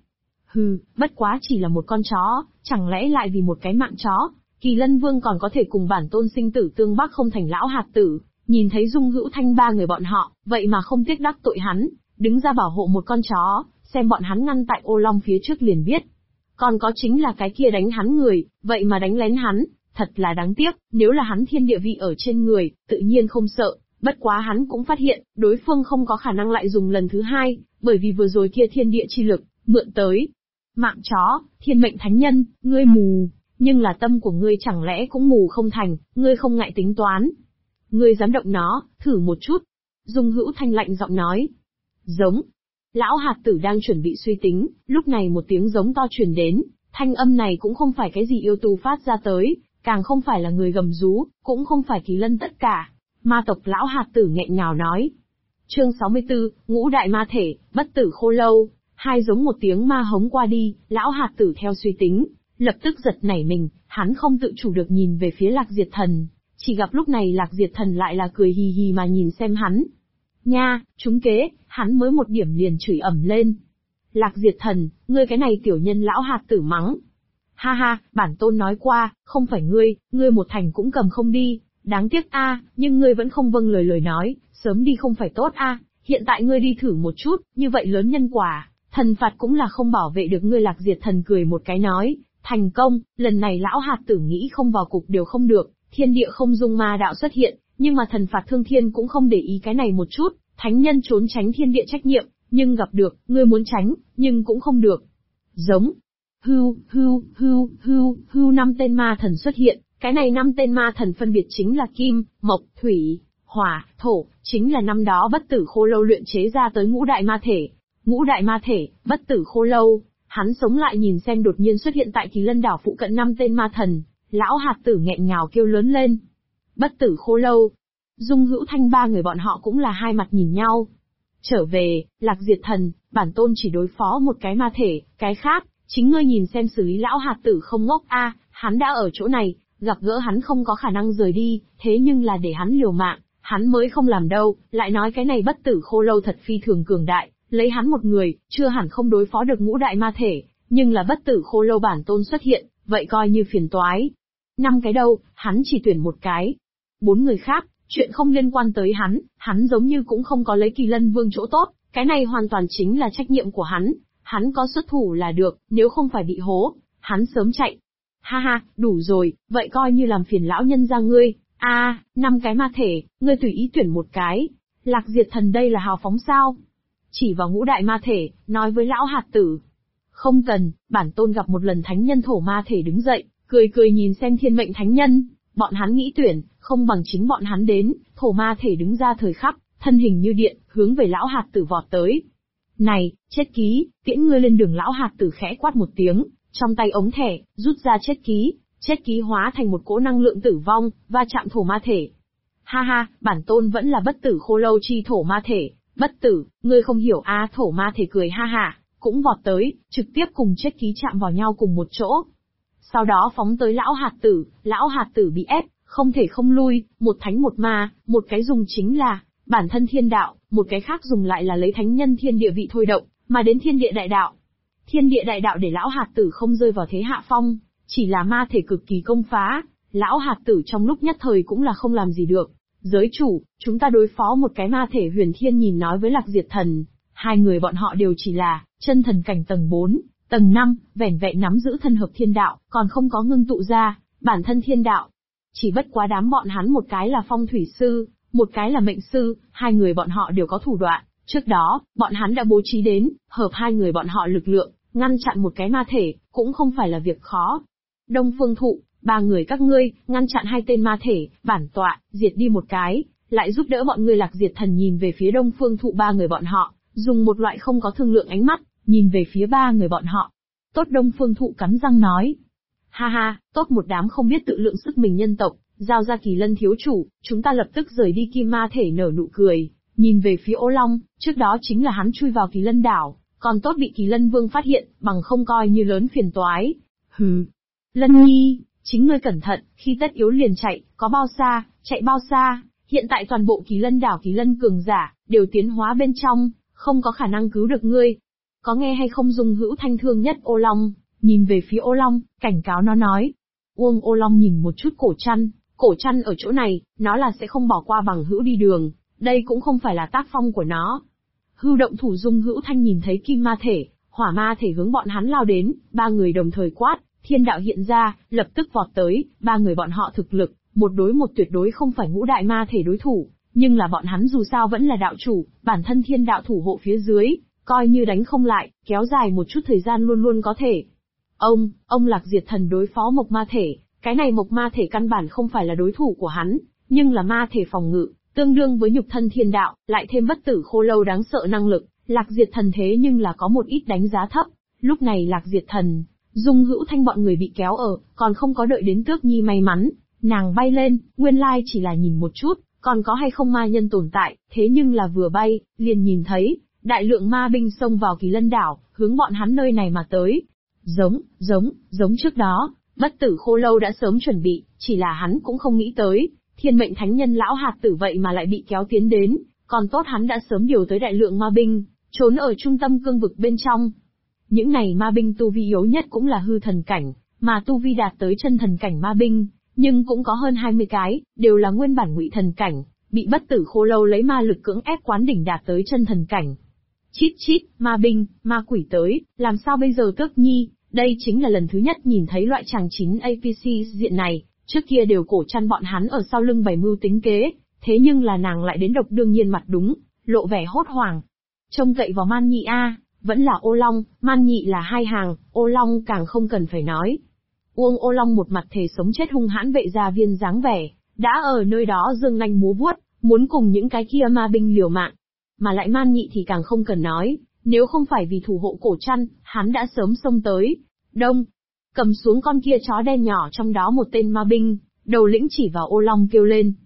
Bất quá chỉ là một con chó, chẳng lẽ lại vì một cái mạng chó, Kỳ Lân Vương còn có thể cùng bản tôn sinh tử tương bắc không thành lão hạt tử, nhìn thấy Dung Hữu Thanh ba người bọn họ, vậy mà không tiếc đắc tội hắn, đứng ra bảo hộ một con chó, xem bọn hắn ngăn tại ô long phía trước liền biết. Còn có chính là cái kia đánh hắn người, vậy mà đánh lén hắn, thật là đáng tiếc, nếu là hắn thiên địa vị ở trên người, tự nhiên không sợ. Bất quá hắn cũng phát hiện, đối phương không có khả năng lại dùng lần thứ hai, bởi vì vừa rồi kia thiên địa chi lực, mượn tới. Mạng chó, thiên mệnh thánh nhân, ngươi mù, nhưng là tâm của ngươi chẳng lẽ cũng mù không thành, ngươi không ngại tính toán. Ngươi dám động nó, thử một chút. Dung Hữu Thanh lạnh giọng nói. Giống. Lão hạt tử đang chuẩn bị suy tính, lúc này một tiếng giống to truyền đến, thanh âm này cũng không phải cái gì yêu tu phát ra tới, càng không phải là người gầm rú, cũng không phải Kỳ Lân tất cả. Ma tộc lão hạt tử nghẹn ngào nói. Chương 64, Ngũ đại ma thể, bất tử khô lâu. Hai giống một tiếng ma hống qua đi, lão hạt tử theo suy tính, lập tức giật nảy mình, hắn không tự chủ được nhìn về phía Lạc Diệt Thần, chỉ gặp lúc này Lạc Diệt Thần lại là cười hì hì mà nhìn xem hắn. Nha, trúng kế, hắn mới một điểm liền chửi ẩm lên. Lạc Diệt Thần, ngươi cái này tiểu nhân, lão hạt tử mắng. Ha ha, bản tôn nói qua, không phải ngươi một thành cũng cầm không đi. Đáng tiếc nhưng ngươi vẫn không vâng lời nói, sớm đi không phải tốt hiện tại ngươi đi thử một chút, như vậy lớn nhân quả, thần phạt cũng là không bảo vệ được ngươi. Lạc Diệt Thần cười một cái nói, thành công, lần này lão hạt tử nghĩ không vào cục đều không được, thiên địa không dung ma đạo xuất hiện, nhưng mà thần phạt thương thiên cũng không để ý cái này một chút, thánh nhân trốn tránh thiên địa trách nhiệm, nhưng gặp được, ngươi muốn tránh, nhưng cũng không được. Giống. Hưu, 5 tên ma thần xuất hiện. Cái này 5 tên ma thần phân biệt chính là kim, mộc, thủy, hỏa, thổ, chính là năm đó bất tử khô lâu luyện chế ra tới ngũ đại ma thể. Ngũ đại ma thể, bất tử khô lâu, hắn sống lại nhìn xem đột nhiên xuất hiện tại Kỳ Lân đảo phụ cận 5 tên ma thần, lão hạt tử nghẹn ngào kêu lớn lên. Bất tử khô lâu, Dung Hữu Thanh ba người bọn họ cũng là hai mặt nhìn nhau. Trở về, Lạc Diệt Thần, bản tôn chỉ đối phó một cái ma thể, cái khác, chính ngươi nhìn xem xử lý lão hạt tử không ngốc a, hắn đã ở chỗ này, gặp gỡ hắn không có khả năng rời đi, thế nhưng là để hắn liều mạng, hắn mới không làm đâu, lại nói cái này bất tử khô lâu thật phi thường cường đại, lấy hắn một người, chưa hẳn không đối phó được ngũ đại ma thể, nhưng là bất tử khô lâu bản tôn xuất hiện, vậy coi như phiền toái. 5 cái đâu, hắn chỉ tuyển một cái. 4 người khác, chuyện không liên quan tới hắn giống như cũng không có lấy Kỳ Lân Vương chỗ tốt, cái này hoàn toàn chính là trách nhiệm của hắn có xuất thủ là được, nếu không phải bị hố, hắn sớm chạy. Ha ha, đủ rồi, vậy coi như làm phiền lão nhân ra ngươi. 5 cái ma thể, ngươi tùy ý tuyển một cái. Lạc Diệt Thần đây là hào phóng sao? Chỉ vào ngũ đại ma thể, nói với lão hạt tử. Không cần, bản tôn gặp một lần thánh nhân thổ ma thể đứng dậy, cười cười nhìn xem thiên mệnh thánh nhân, bọn hắn nghĩ tuyển, không bằng chính bọn hắn đến, thổ ma thể đứng ra thời khắc, thân hình như điện, hướng về lão hạt tử vọt tới. Này, chết ký, tiễn ngươi lên đường lão hạt tử khẽ quát một tiếng, trong tay ống thẻ, rút ra chết ký hóa thành một cỗ năng lượng tử vong, va chạm thổ ma thể. Ha ha, bản tôn vẫn là bất tử khô lâu chi thổ ma thể, bất tử, ngươi không hiểu thổ ma thể cười ha ha, cũng vọt tới, trực tiếp cùng chết ký chạm vào nhau cùng một chỗ. Sau đó phóng tới lão hạt tử bị ép, không thể không lui, một thánh một ma, một cái dùng chính là bản thân thiên đạo, một cái khác dùng lại là lấy thánh nhân thiên địa vị thôi động, mà đến thiên địa đại đạo. Thiên địa đại đạo để lão hạt tử không rơi vào thế hạ phong, chỉ là ma thể cực kỳ công phá, lão hạt tử trong lúc nhất thời cũng là không làm gì được. Giới chủ, chúng ta đối phó một cái ma thể Huyền Thiên nhìn nói với Lạc Diệt Thần, hai người bọn họ đều chỉ là chân thần cảnh tầng 4, tầng 5, vẻn vẹn nắm giữ thân hợp thiên đạo, còn không có ngưng tụ ra bản thân thiên đạo. Chỉ bất quá đám bọn hắn một cái là phong thủy sư, một cái là mệnh sư, hai người bọn họ đều có thủ đoạn, trước đó, bọn hắn đã bố trí đến, hợp hai người bọn họ lực lượng, ngăn chặn một cái ma thể, cũng không phải là việc khó. Đông Phương Thụ, ba người các ngươi, ngăn chặn hai tên ma thể, bản tọa, diệt đi một cái, lại giúp đỡ bọn ngươi. Lạc Diệt Thần nhìn về phía Đông Phương Thụ ba người bọn họ, dùng một loại không có thương lượng ánh mắt, nhìn về phía ba người bọn họ. Tốt, Đông Phương Thụ cắn răng nói. Ha ha, tốt một đám không biết tự lượng sức mình nhân tộc, giao ra Kỳ Lân thiếu chủ, chúng ta lập tức rời đi. Kim ma thể nở nụ cười, nhìn về phía Ô Long, trước đó chính là hắn chui vào Kỳ Lân đảo, còn tốt bị Kỳ Lân Vương phát hiện, bằng không coi như lớn phiền toái. Hừ. Lân Nhi, chính ngươi cẩn thận, khi tất yếu liền chạy, có bao xa, chạy bao xa, hiện tại toàn bộ Kỳ Lân đảo Kỳ Lân cường giả, đều tiến hóa bên trong, không có khả năng cứu được ngươi. Có nghe hay không? Dung Hữu Thanh thương nhất Ô Long, nhìn về phía Ô Long, cảnh cáo nó nói. Uông Ô Long nhìn một chút cổ chăn ở chỗ này, nó là sẽ không bỏ qua bằng hữu đi đường, đây cũng không phải là tác phong của nó. Hưu động thủ. Dung Hữu Thanh nhìn thấy kim ma thể, hỏa ma thể hướng bọn hắn lao đến, ba người đồng thời quát, thiên đạo hiện ra, lập tức vọt tới, ba người bọn họ thực lực, một đối một tuyệt đối không phải ngũ đại ma thể đối thủ, nhưng là bọn hắn dù sao vẫn là đạo chủ, bản thân thiên đạo thủ hộ phía dưới, coi như đánh không lại, kéo dài một chút thời gian luôn luôn có thể. Ông Lạc Diệt Thần đối phó mộc ma thể, cái này mộc ma thể căn bản không phải là đối thủ của hắn, nhưng là ma thể phòng ngự, tương đương với nhục thân thiên đạo, lại thêm bất tử khô lâu đáng sợ năng lực, Lạc Diệt Thần thế nhưng là có một ít đánh giá thấp. Lúc này Lạc Diệt Thần, Dung Hữu Thanh bọn người bị kéo ở, còn không có đợi đến Tước Nhi may mắn, nàng bay lên, nguyên lai chỉ là nhìn một chút, còn có hay không ma nhân tồn tại, thế nhưng là vừa bay, liền nhìn thấy, đại lượng ma binh xông vào Kỳ Lân đảo, hướng bọn hắn nơi này mà tới. Giống trước đó, bất tử khô lâu đã sớm chuẩn bị, chỉ là hắn cũng không nghĩ tới, thiên mệnh thánh nhân lão hạt tử vậy mà lại bị kéo tiến đến, còn tốt hắn đã sớm điều tới đại lượng ma binh, trốn ở trung tâm cương vực bên trong. Những này ma binh tu vi yếu nhất cũng là hư thần cảnh, mà tu vi đạt tới chân thần cảnh ma binh, nhưng cũng có hơn 20 cái, đều là nguyên bản ngụy thần cảnh, bị bất tử khô lâu lấy ma lực cưỡng ép quán đỉnh đạt tới chân thần cảnh. Chít, ma binh, ma quỷ tới, làm sao bây giờ Tước Nhi? Đây chính là lần thứ nhất nhìn thấy loại chàng chín APC diện này, trước kia đều cổ chăn bọn hắn ở sau lưng bày mưu tính kế, thế nhưng là nàng lại đến độc đương nhiên mặt đúng, lộ vẻ hốt hoảng. Trông cậy vào Man Nhị vẫn là Ô Long, Man Nhị là hai hàng, Ô Long càng không cần phải nói. Uông Ô Long một mặt thề sống chết hung hãn vệ gia viên dáng vẻ, đã ở nơi đó giương nanh múa vuốt, muốn cùng những cái kia ma binh liều mạng. Mà lại Man Nhị thì càng không cần nói, nếu không phải vì thủ hộ cổ chăn, hắn đã sớm xông tới. Đông, cầm xuống con kia chó đen nhỏ trong đó một tên ma binh, đầu lĩnh chỉ vào Ô Long kêu lên.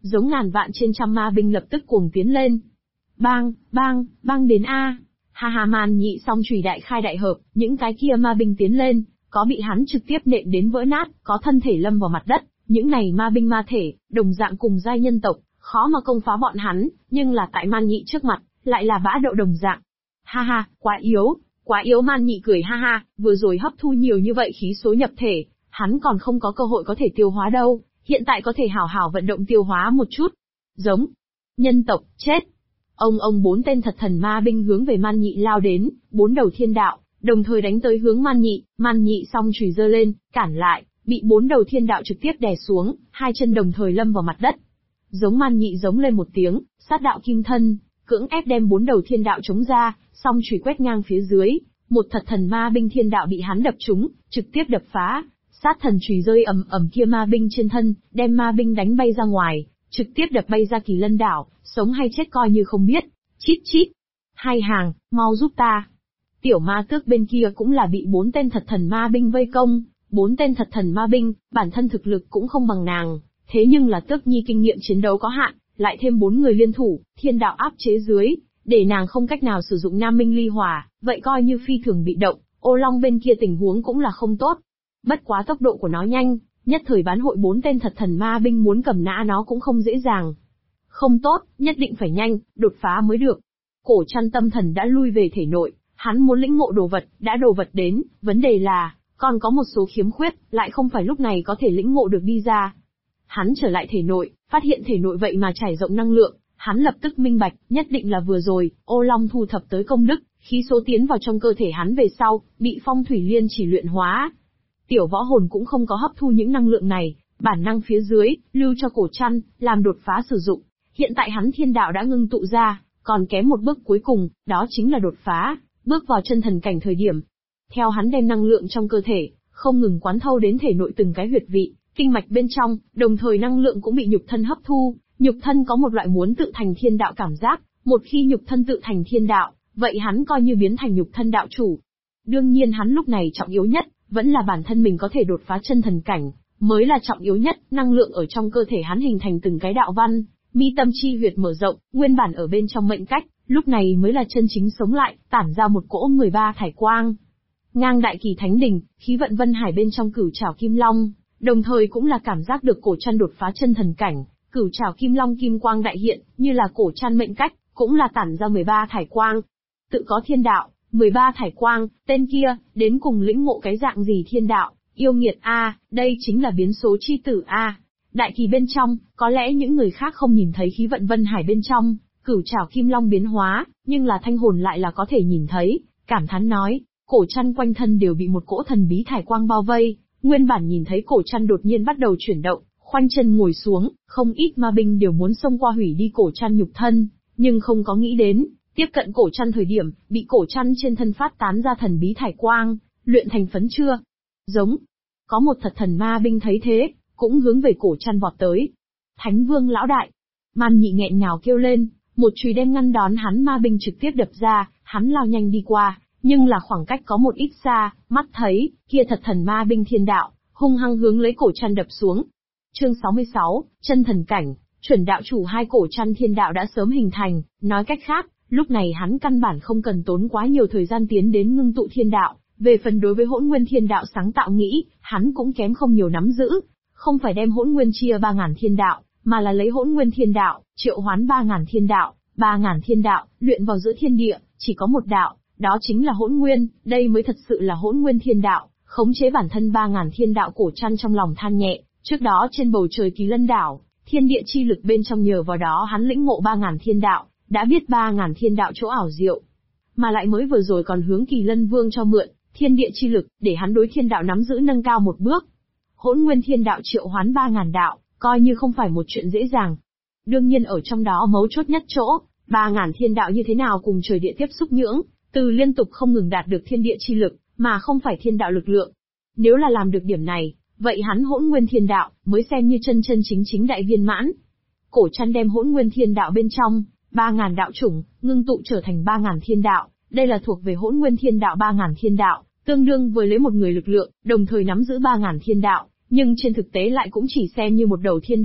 giống ngàn vạn trên trăm ma binh lập tức cuồng tiến lên. Bang, bang, bang đến a! Ha ha, Man Nhị song chùy đại khai đại hợp, những cái kia ma binh tiến lên, có bị hắn trực tiếp nện đến vỡ nát, có thân thể lâm vào mặt đất, những này ma binh ma thể, đồng dạng cùng giai nhân tộc, khó mà công phá bọn hắn, nhưng là tại Man Nhị trước mặt, lại là bã đậu đồng dạng. Ha ha, quá yếu, Man Nhị cười ha ha, vừa rồi hấp thu nhiều như vậy khí số nhập thể, hắn còn không có cơ hội có thể tiêu hóa đâu, hiện tại có thể hảo hảo vận động tiêu hóa một chút. Giống, nhân tộc, chết. Ông bốn tên thật thần ma binh hướng về Man Nhị lao đến, bốn đầu thiên đạo, đồng thời đánh tới hướng Man Nhị song chùy giơ lên, cản lại, bị bốn đầu thiên đạo trực tiếp đè xuống, hai chân đồng thời lâm vào mặt đất. Giống Man Nhị giống lên một tiếng, sát đạo kim thân, cưỡng ép đem bốn đầu thiên đạo chống ra, song chùy quét ngang phía dưới, một thật thần ma binh thiên đạo bị hắn đập trúng, trực tiếp đập phá, sát thần chùy rơi ầm ầm kia ma binh trên thân, đem ma binh đánh bay ra ngoài, trực tiếp đập bay ra Kỳ Lân đảo, sống hay chết coi như không biết. Chít chít. Hai hàng, mau giúp ta. Tiểu ma tước bên kia cũng là bị bốn tên thật thần ma binh vây công, bốn tên thật thần ma binh, bản thân thực lực cũng không bằng nàng, thế nhưng là Tước Nhi kinh nghiệm chiến đấu có hạn, lại thêm bốn người liên thủ, thiên đạo áp chế dưới, để nàng không cách nào sử dụng Nam Minh Ly Hỏa, vậy coi như phi thường bị động. Ô Long bên kia tình huống cũng là không tốt. Bất quá tốc độ của nó nhanh, nhất thời bán hội bốn tên thật thần ma binh muốn cầm nã nó cũng không dễ dàng. Không tốt, nhất định phải nhanh, đột phá mới được. Cổ Trăn tâm thần đã lui về thể nội, hắn muốn lĩnh ngộ đồ vật, đã đồ vật đến, vấn đề là, còn có một số khiếm khuyết, lại không phải lúc này có thể lĩnh ngộ được đi ra. Hắn trở lại thể nội, phát hiện thể nội vậy mà trải rộng năng lượng, hắn lập tức minh bạch, nhất định là vừa rồi, Ô Long thu thập tới công đức, khí số tiến vào trong cơ thể hắn về sau, bị phong thủy liên chỉ luyện hóa. Tiểu võ hồn cũng không có hấp thu những năng lượng này, bản năng phía dưới, lưu cho Cổ Trăn, làm đột phá sử dụng. Hiện tại hắn thiên đạo đã ngưng tụ ra, còn kém một bước cuối cùng, đó chính là đột phá, bước vào chân thần cảnh thời điểm. Theo hắn đem năng lượng trong cơ thể, không ngừng quán thâu đến thể nội từng cái huyệt vị, kinh mạch bên trong, đồng thời năng lượng cũng bị nhục thân hấp thu, nhục thân có một loại muốn tự thành thiên đạo cảm giác, một khi nhục thân tự thành thiên đạo, vậy hắn coi như biến thành nhục thân đạo chủ. Đương nhiên hắn lúc này trọng yếu nhất, vẫn là bản thân mình có thể đột phá chân thần cảnh, mới là trọng yếu nhất, năng lượng ở trong cơ thể hắn hình thành từng cái đạo văn, mi tâm chi huyệt mở rộng, nguyên bản ở bên trong mệnh cách, lúc này mới là chân chính sống lại, tản ra một cỗ 13 thải quang. Ngang đại kỳ thánh đỉnh, khí vận vân hải bên trong cửu trảo kim long, đồng thời cũng là cảm giác được Cổ Trăn đột phá chân thần cảnh, cửu trảo kim long kim quang đại hiện, như là Cổ Trăn mệnh cách, cũng là tản ra 13 thải quang. Tự có thiên đạo, 13 thải quang, tên kia, đến cùng lĩnh ngộ cái dạng gì thiên đạo, yêu nghiệt a, đây chính là biến số chi tử a. Đại kỳ bên trong, có lẽ những người khác không nhìn thấy khí vận vân hải bên trong, cửu trảo kim long biến hóa, nhưng là thanh hồn lại là có thể nhìn thấy, cảm thán nói, Cổ Trăn quanh thân đều bị một cỗ thần bí thải quang bao vây, nguyên bản nhìn thấy Cổ Trăn đột nhiên bắt đầu chuyển động, khoanh chân ngồi xuống, không ít ma binh đều muốn xông qua hủy đi Cổ Trăn nhục thân, nhưng không có nghĩ đến, tiếp cận Cổ Trăn thời điểm, bị Cổ Trăn trên thân phát tán ra thần bí thải quang, luyện thành phấn chưa. Giống, có một thật thần ma binh thấy thế, cũng hướng về Cổ Trăn vọt tới. Thánh Vương lão đại, Man Nhị nghẹn ngào kêu lên, một chùy đem ngăn đón hắn ma binh trực tiếp đập ra, hắn lao nhanh đi qua, nhưng là khoảng cách có một ít xa, mắt thấy, kia thật thần ma binh thiên đạo, hung hăng hướng lấy Cổ Trăn đập xuống. Chương 66, chân thần cảnh, chuẩn đạo chủ hai Cổ Trăn thiên đạo đã sớm hình thành, nói cách khác, lúc này hắn căn bản không cần tốn quá nhiều thời gian tiến đến ngưng tụ thiên đạo, về phần đối với Hỗn Nguyên thiên đạo sáng tạo nghĩ, hắn cũng kém không nhiều nắm giữ, không phải đem Hỗn Nguyên chia 3000 thiên đạo, mà là lấy Hỗn Nguyên thiên đạo, triệu hoán 3000 thiên đạo, 3000 thiên đạo, luyện vào giữa thiên địa, chỉ có một đạo, đó chính là Hỗn Nguyên, đây mới thật sự là Hỗn Nguyên thiên đạo, khống chế bản thân 3000 thiên đạo. Cổ Trăn trong lòng than nhẹ, trước đó trên bầu trời Kỳ Lân đảo, thiên địa chi lực bên trong nhờ vào đó hắn lĩnh ngộ 3000 thiên đạo, đã biết 3000 thiên đạo chỗ ảo diệu, mà lại mới vừa rồi còn hướng Kỳ Lân Vương cho mượn thiên địa chi lực, để hắn đối thiên đạo nắm giữ nâng cao một bước. Hỗn Nguyên thiên đạo triệu hoán 3000 đạo, coi như không phải một chuyện dễ dàng. Đương nhiên ở trong đó mấu chốt nhất chỗ, 3000 thiên đạo như thế nào cùng trời địa tiếp xúc nhưỡng, từ liên tục không ngừng đạt được thiên địa chi lực, mà không phải thiên đạo lực lượng. Nếu là làm được điểm này, vậy hắn Hỗn Nguyên thiên đạo mới xem như chân chính đại viên mãn. Cổ Trăn đem Hỗn Nguyên thiên đạo bên trong 3000 đạo chủng ngưng tụ trở thành 3000 thiên đạo, đây là thuộc về Hỗn Nguyên thiên đạo 3000 thiên đạo, tương đương với lấy một người lực lượng, đồng thời nắm giữ 3000 thiên đạo, nhưng trên thực tế lại cũng chỉ xem như một đầu thiên đạo,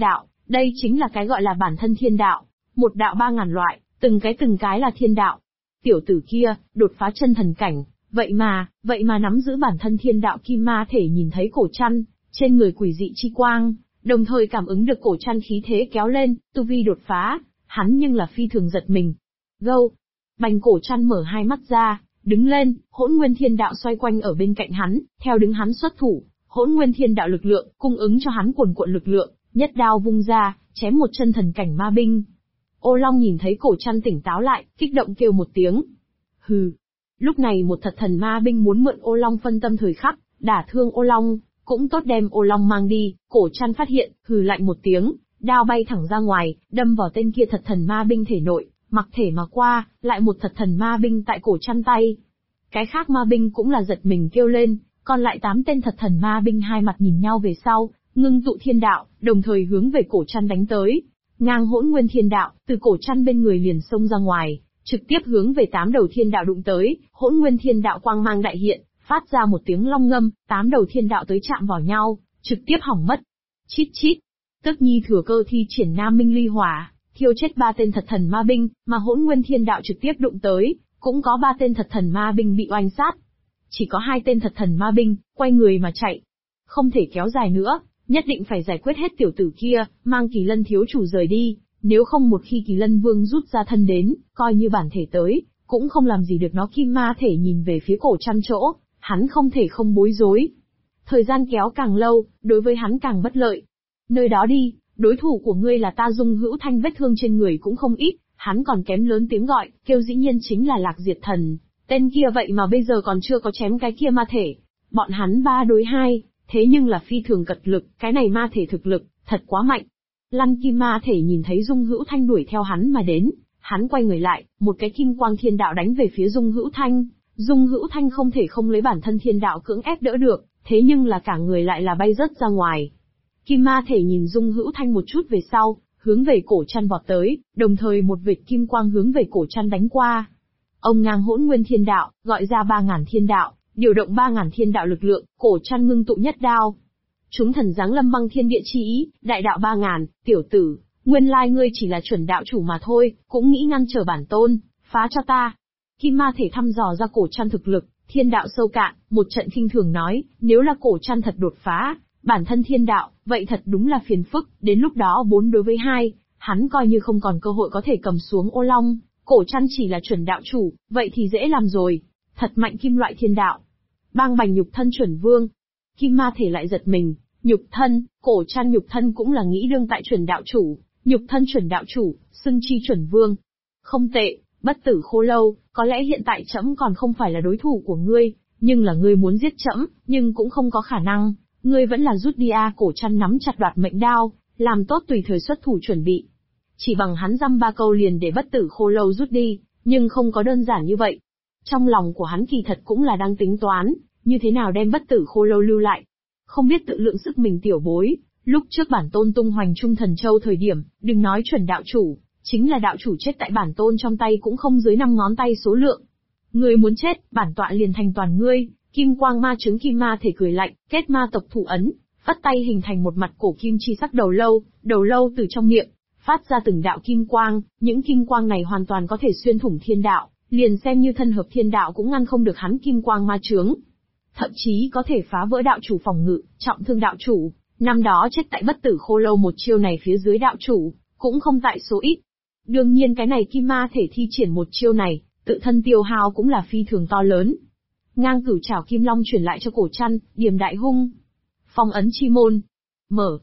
Đây chính là cái gọi là bản thân thiên đạo, một đạo 3.000 loại, từng cái là thiên đạo. Tiểu tử kia, đột phá chân thần cảnh, vậy mà nắm giữ bản thân thiên đạo. Kim Ma Thể nhìn thấy Cổ Trăn, trên người quỷ dị chi quang, đồng thời cảm ứng được Cổ Trăn khí thế kéo lên, tu vi đột phá, hắn nhưng là phi thường giật mình. Gâu! Bành Cổ Trăn mở hai mắt ra, đứng lên, Hỗn Nguyên Thiên Đạo xoay quanh ở bên cạnh hắn, theo đứng hắn xuất thủ, Hỗn Nguyên Thiên Đạo lực lượng, cung ứng cho hắn cuồn cuộn lực lượng, nhất đao vung ra, chém một chân thần cảnh ma binh. Ô Long nhìn thấy Cổ Trăn tỉnh táo lại, kích động kêu một tiếng. Hừ. Lúc này một thật thần ma binh muốn mượn Ô Long phân tâm thời khắc, đả thương Ô Long, cũng tốt đem Ô Long mang đi. Cổ Trăn phát hiện, hừ lạnh một tiếng, đao bay thẳng ra ngoài, đâm vào tên kia thật thần ma binh thể nội, mặc thể mà qua, lại một thật thần ma binh tại Cổ Trăn tay. Cái khác ma binh cũng là giật mình kêu lên, còn lại 8 tên thật thần ma binh hai mặt nhìn nhau về sau, ngưng tụ thiên đạo, đồng thời hướng về Cổ Trăn đánh tới. Ngang Hỗn Nguyên Thiên Đạo, từ Cổ Trăn bên người liền xông ra ngoài, trực tiếp hướng về 8 đầu thiên đạo đụng tới. Hỗn Nguyên Thiên Đạo quang mang đại hiện, phát ra một tiếng long ngâm, 8 đầu thiên đạo tới chạm vào nhau, trực tiếp hỏng mất. Chít chít. Tức Nhi thừa cơ thi triển Nam Minh Ly Hỏa, thiêu chết 3 tên thật thần ma binh, mà Hỗn Nguyên Thiên Đạo trực tiếp đụng tới, cũng có 3 tên thật thần ma binh bị oanh sát. Chỉ có 2 tên thật thần ma binh, quay người mà chạy. Không thể kéo dài nữa, nhất định phải giải quyết hết tiểu tử kia, mang Kỳ Lân thiếu chủ rời đi, nếu không một khi Kỳ Lân Vương rút ra thân đến, coi như bản thể tới, cũng không làm gì được nó. Kim Ma Thể nhìn về phía Cổ Trăn chỗ, hắn không thể không bối rối. Thời gian kéo càng lâu, đối với hắn càng bất lợi. Nơi đó đi, đối thủ của ngươi là ta. Dung Hữu Thanh vết thương trên người cũng không ít, hắn còn kém lớn tiếng gọi, kêu dĩ nhiên chính là Lạc Diệt Thần. Tên kia vậy mà bây giờ còn chưa có chém cái kia ma thể. Bọn hắn 3 đối 2, thế nhưng là phi thường cật lực, cái này ma thể thực lực, thật quá mạnh. Lăng Kim Ma Thể nhìn thấy Dung Hữu Thanh đuổi theo hắn mà đến, hắn quay người lại, một cái kim quang thiên đạo đánh về phía Dung Hữu Thanh. Dung Hữu Thanh không thể không lấy bản thân thiên đạo cưỡng ép đỡ được, thế nhưng là cả người lại là bay rớt ra ngoài. Kim Ma Thể nhìn Dung Hữu Thanh một chút về sau, hướng về Cổ Trăn vọt tới, đồng thời một vệt kim quang hướng về Cổ Trăn đánh qua. Ông ngang Hỗn Nguyên Thiên Đạo, gọi ra 3.000 thiên đạo, điều động 3.000 thiên đạo lực lượng, Cổ Trăn ngưng tụ nhất đao. Chúng thần giáng lâm băng thiên địa chi ý, đại đạo 3.000, tiểu tử, nguyên lai ngươi chỉ là chuẩn đạo chủ mà thôi, cũng nghĩ ngăn trở bản tôn, phá cho ta. Kim Ma Thể thăm dò ra Cổ Trăn thực lực, thiên đạo sâu cạn, một trận khinh thường nói, nếu là Cổ Trăn thật đột phá, bản thân thiên đạo, vậy thật đúng là phiền phức, đến lúc đó 4 đối với 2, hắn coi như không còn cơ hội có thể cầm xuống Ô Long. Cổ Trăn chỉ là chuẩn đạo chủ, vậy thì dễ làm rồi, thật mạnh kim loại thiên đạo. Bang bành nhục thân chuẩn vương. Kim Ma Thể lại giật mình, nhục thân, Cổ Trăn nhục thân cũng là nghĩ đương tại chuẩn đạo chủ, nhục thân chuẩn đạo chủ, xưng chi chuẩn vương. Không tệ, Bất Tử Khô Lâu, có lẽ hiện tại trẫm còn không phải là đối thủ của ngươi, nhưng là ngươi muốn giết trẫm, nhưng cũng không có khả năng, ngươi vẫn là rút đi a. Cổ Trăn nắm chặt đoạt mệnh đao, làm tốt tùy thời xuất thủ chuẩn bị. Chỉ bằng hắn dăm 3 câu liền để Bất Tử Khô Lâu rút đi, nhưng không có đơn giản như vậy. Trong lòng của hắn kỳ thật cũng là đang tính toán, như thế nào đem Bất Tử Khô Lâu lưu lại. Không biết tự lượng sức mình tiểu bối, lúc trước bản tôn tung hoành Trung Thần Châu thời điểm, đừng nói chuẩn đạo chủ, chính là đạo chủ chết tại bản tôn trong tay cũng không dưới 5 ngón tay số lượng. Ngươi muốn chết, bản tọa liền thành toàn ngươi. Kim quang ma trứng. Kim Ma Thể cười lạnh, kết ma tộc thủ ấn, phất tay hình thành một mặt cổ kim chi sắc đầu lâu từ trong miệng phát ra từng đạo kim quang, những kim quang này hoàn toàn có thể xuyên thủng thiên đạo, liền xem như thân hợp thiên đạo cũng ngăn không được hắn kim quang ma trướng. Thậm chí có thể phá vỡ đạo chủ phòng ngự, trọng thương đạo chủ. Năm đó chết tại Bất Tử Khô Lâu một chiêu này phía dưới đạo chủ, cũng không tại số ít. Đương nhiên cái này Kim Ma Thể thi triển một chiêu này, tự thân tiêu hao cũng là phi thường to lớn. Ngang Cửu Trảo Kim Long truyền lại cho Cổ Trăn, điềm đại hung. Phong ấn chi môn. Mở.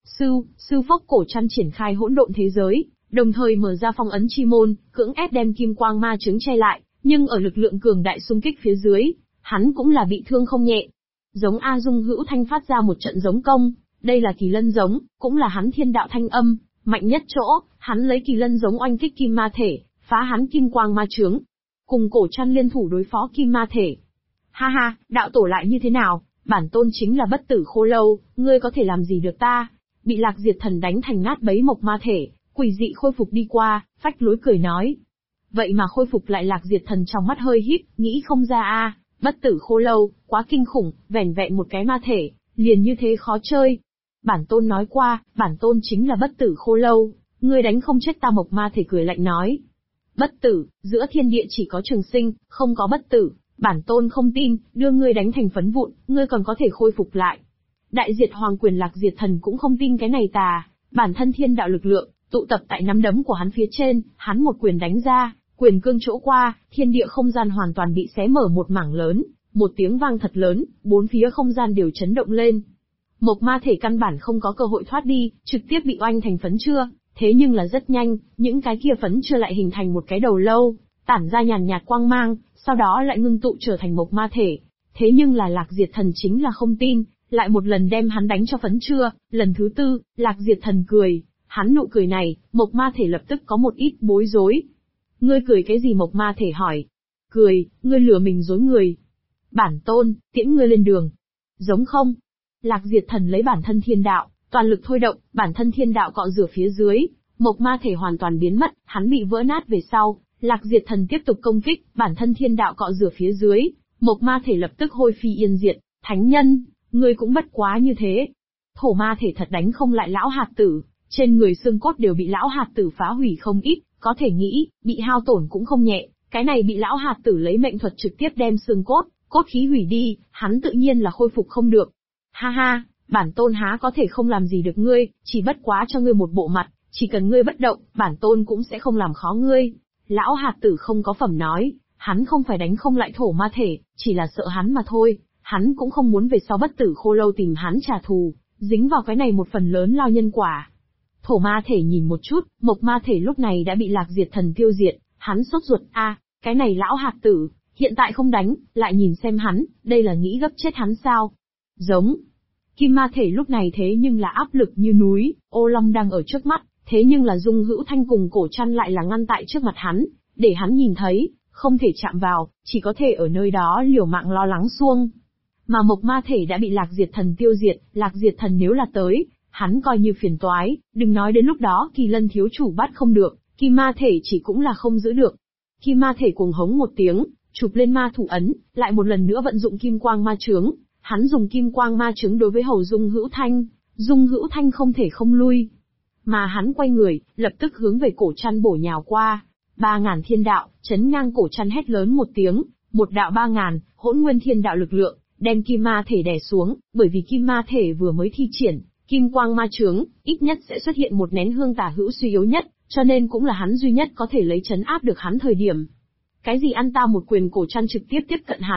Sư phốc. Cổ Trăn triển khai hỗn độn thế giới, đồng thời mở ra phong ấn chi môn, cưỡng ép đem kim quang ma trứng che lại, nhưng ở lực lượng cường đại xung kích phía dưới, hắn cũng là bị thương không nhẹ. Giống A. Dung Hữu Thanh phát ra một trận giống công, đây là Kỳ Lân giống, cũng là hắn thiên đạo thanh âm, mạnh nhất chỗ, hắn lấy Kỳ Lân giống oanh kích Kim Ma Thể, phá hắn kim quang ma trướng. Cùng Cổ Trăn liên thủ đối phó Kim Ma Thể. Ha ha, đạo tổ lại như thế nào, bản tôn chính là Bất Tử Khô Lâu, ngươi có thể làm gì được ta? Bị Lạc Diệt Thần đánh thành nát bấy mộc ma thể, quỷ dị khôi phục đi qua, phách lối cười nói. Vậy mà khôi phục lại. Lạc Diệt Thần trong mắt hơi híp, nghĩ không ra a, Bất Tử Khô Lâu, quá kinh khủng, vẻn vẹn một cái ma thể, liền như thế khó chơi. Bản tôn nói qua, bản tôn chính là bất tử khô lâu, ngươi đánh không chết ta. Mộc ma thể cười lạnh nói. Bất tử, giữa thiên địa chỉ có trường sinh, không có bất tử, bản tôn không tin, đưa ngươi đánh thành phấn vụn, ngươi còn có thể khôi phục lại. Đại diệt hoàng quyền Lạc Diệt Thần cũng không tin cái này tà, bản thân thiên đạo lực lượng, tụ tập tại nắm đấm của hắn phía trên, hắn một quyền đánh ra, quyền cương chỗ qua, thiên địa không gian hoàn toàn bị xé mở một mảng lớn, một tiếng vang thật lớn, bốn phía không gian đều chấn động lên. Mộc ma thể căn bản không có cơ hội thoát đi, trực tiếp bị oanh thành phấn chưa, thế nhưng là rất nhanh, những cái kia phấn chưa lại hình thành một cái đầu lâu, tản ra nhàn nhạt quang mang, sau đó lại ngưng tụ trở thành mộc ma thể. Thế nhưng là Lạc Diệt Thần chính là không tin, lại một lần đem hắn đánh cho phấn chưa, lần thứ tư, Lạc Diệt Thần cười, hắn nụ cười này, mộc ma thể lập tức có một ít bối rối. Ngươi cười cái gì? Mộc ma thể hỏi. Cười, ngươi lừa mình dối người. Bản tôn, tiễn ngươi lên đường. Giống không? Lạc Diệt Thần lấy bản thân thiên đạo, toàn lực thôi động, bản thân thiên đạo cọ rửa phía dưới, mộc ma thể hoàn toàn biến mất, hắn bị vỡ nát về sau, Lạc Diệt Thần tiếp tục công kích, bản thân thiên đạo cọ rửa phía dưới, mộc ma thể lập tức hôi phi yên diệt. Thánh nhân, ngươi cũng bất quá như thế. Thổ ma thể thật đánh không lại lão hạt tử, trên người xương cốt đều bị lão hạt tử phá hủy không ít, có thể nghĩ, bị hao tổn cũng không nhẹ, cái này bị lão hạt tử lấy mệnh thuật trực tiếp đem xương cốt khí hủy đi, hắn tự nhiên là khôi phục không được. Ha ha, bản tôn há có thể không làm gì được ngươi, chỉ bất quá cho ngươi một bộ mặt, chỉ cần ngươi bất động, bản tôn cũng sẽ không làm khó ngươi. Lão hạt tử không có phẩm nói, hắn không phải đánh không lại thổ ma thể, chỉ là sợ hắn mà thôi, hắn cũng không muốn về sau bất tử khô lâu tìm hắn trả thù, dính vào cái này một phần lớn lao nhân quả. Thổ ma thể nhìn một chút, mộc ma thể lúc này đã bị Lạc Diệt Thần tiêu diệt, hắn sốt ruột, cái này lão hạt tử, hiện tại không đánh, lại nhìn xem hắn, đây là nghĩ gấp chết hắn sao? Giống. Kim ma thể lúc này thế nhưng là áp lực như núi, ô long đang ở trước mắt, thế nhưng là Dung Hữu Thanh cùng Cổ Trăn lại là ngăn tại trước mặt hắn, để hắn nhìn thấy, không thể chạm vào, chỉ có thể ở nơi đó liều mạng lo lắng xuông. Mà mộc ma thể đã bị Lạc Diệt Thần tiêu diệt, Lạc Diệt Thần nếu là tới, hắn coi như phiền toái, đừng nói đến lúc đó Kỳ Lân thiếu chủ bắt không được, Kim ma thể chỉ cũng là không giữ được. Kim ma thể cuồng hống một tiếng, chụp lên ma thủ ấn, lại một lần nữa vận dụng kim quang ma chướng. Hắn dùng kim quang ma chướng đối với hầu Dung Hữu Thanh không thể không lui. Mà hắn quay người, lập tức hướng về Cổ Trăn bổ nhào qua. 3000 thiên đạo, chấn ngang Cổ Trăn hét lớn một tiếng, một đạo 3000, hỗn nguyên thiên đạo lực lượng, đem kim ma thể đè xuống, bởi vì kim ma thể vừa mới thi triển, kim quang ma chướng, ít nhất sẽ xuất hiện một nén hương tả hữu suy yếu nhất, cho nên cũng là hắn duy nhất có thể lấy trấn áp được hắn thời điểm. Cái gì ăn ta một quyền? Cổ Trăn trực tiếp tiếp cận hắn.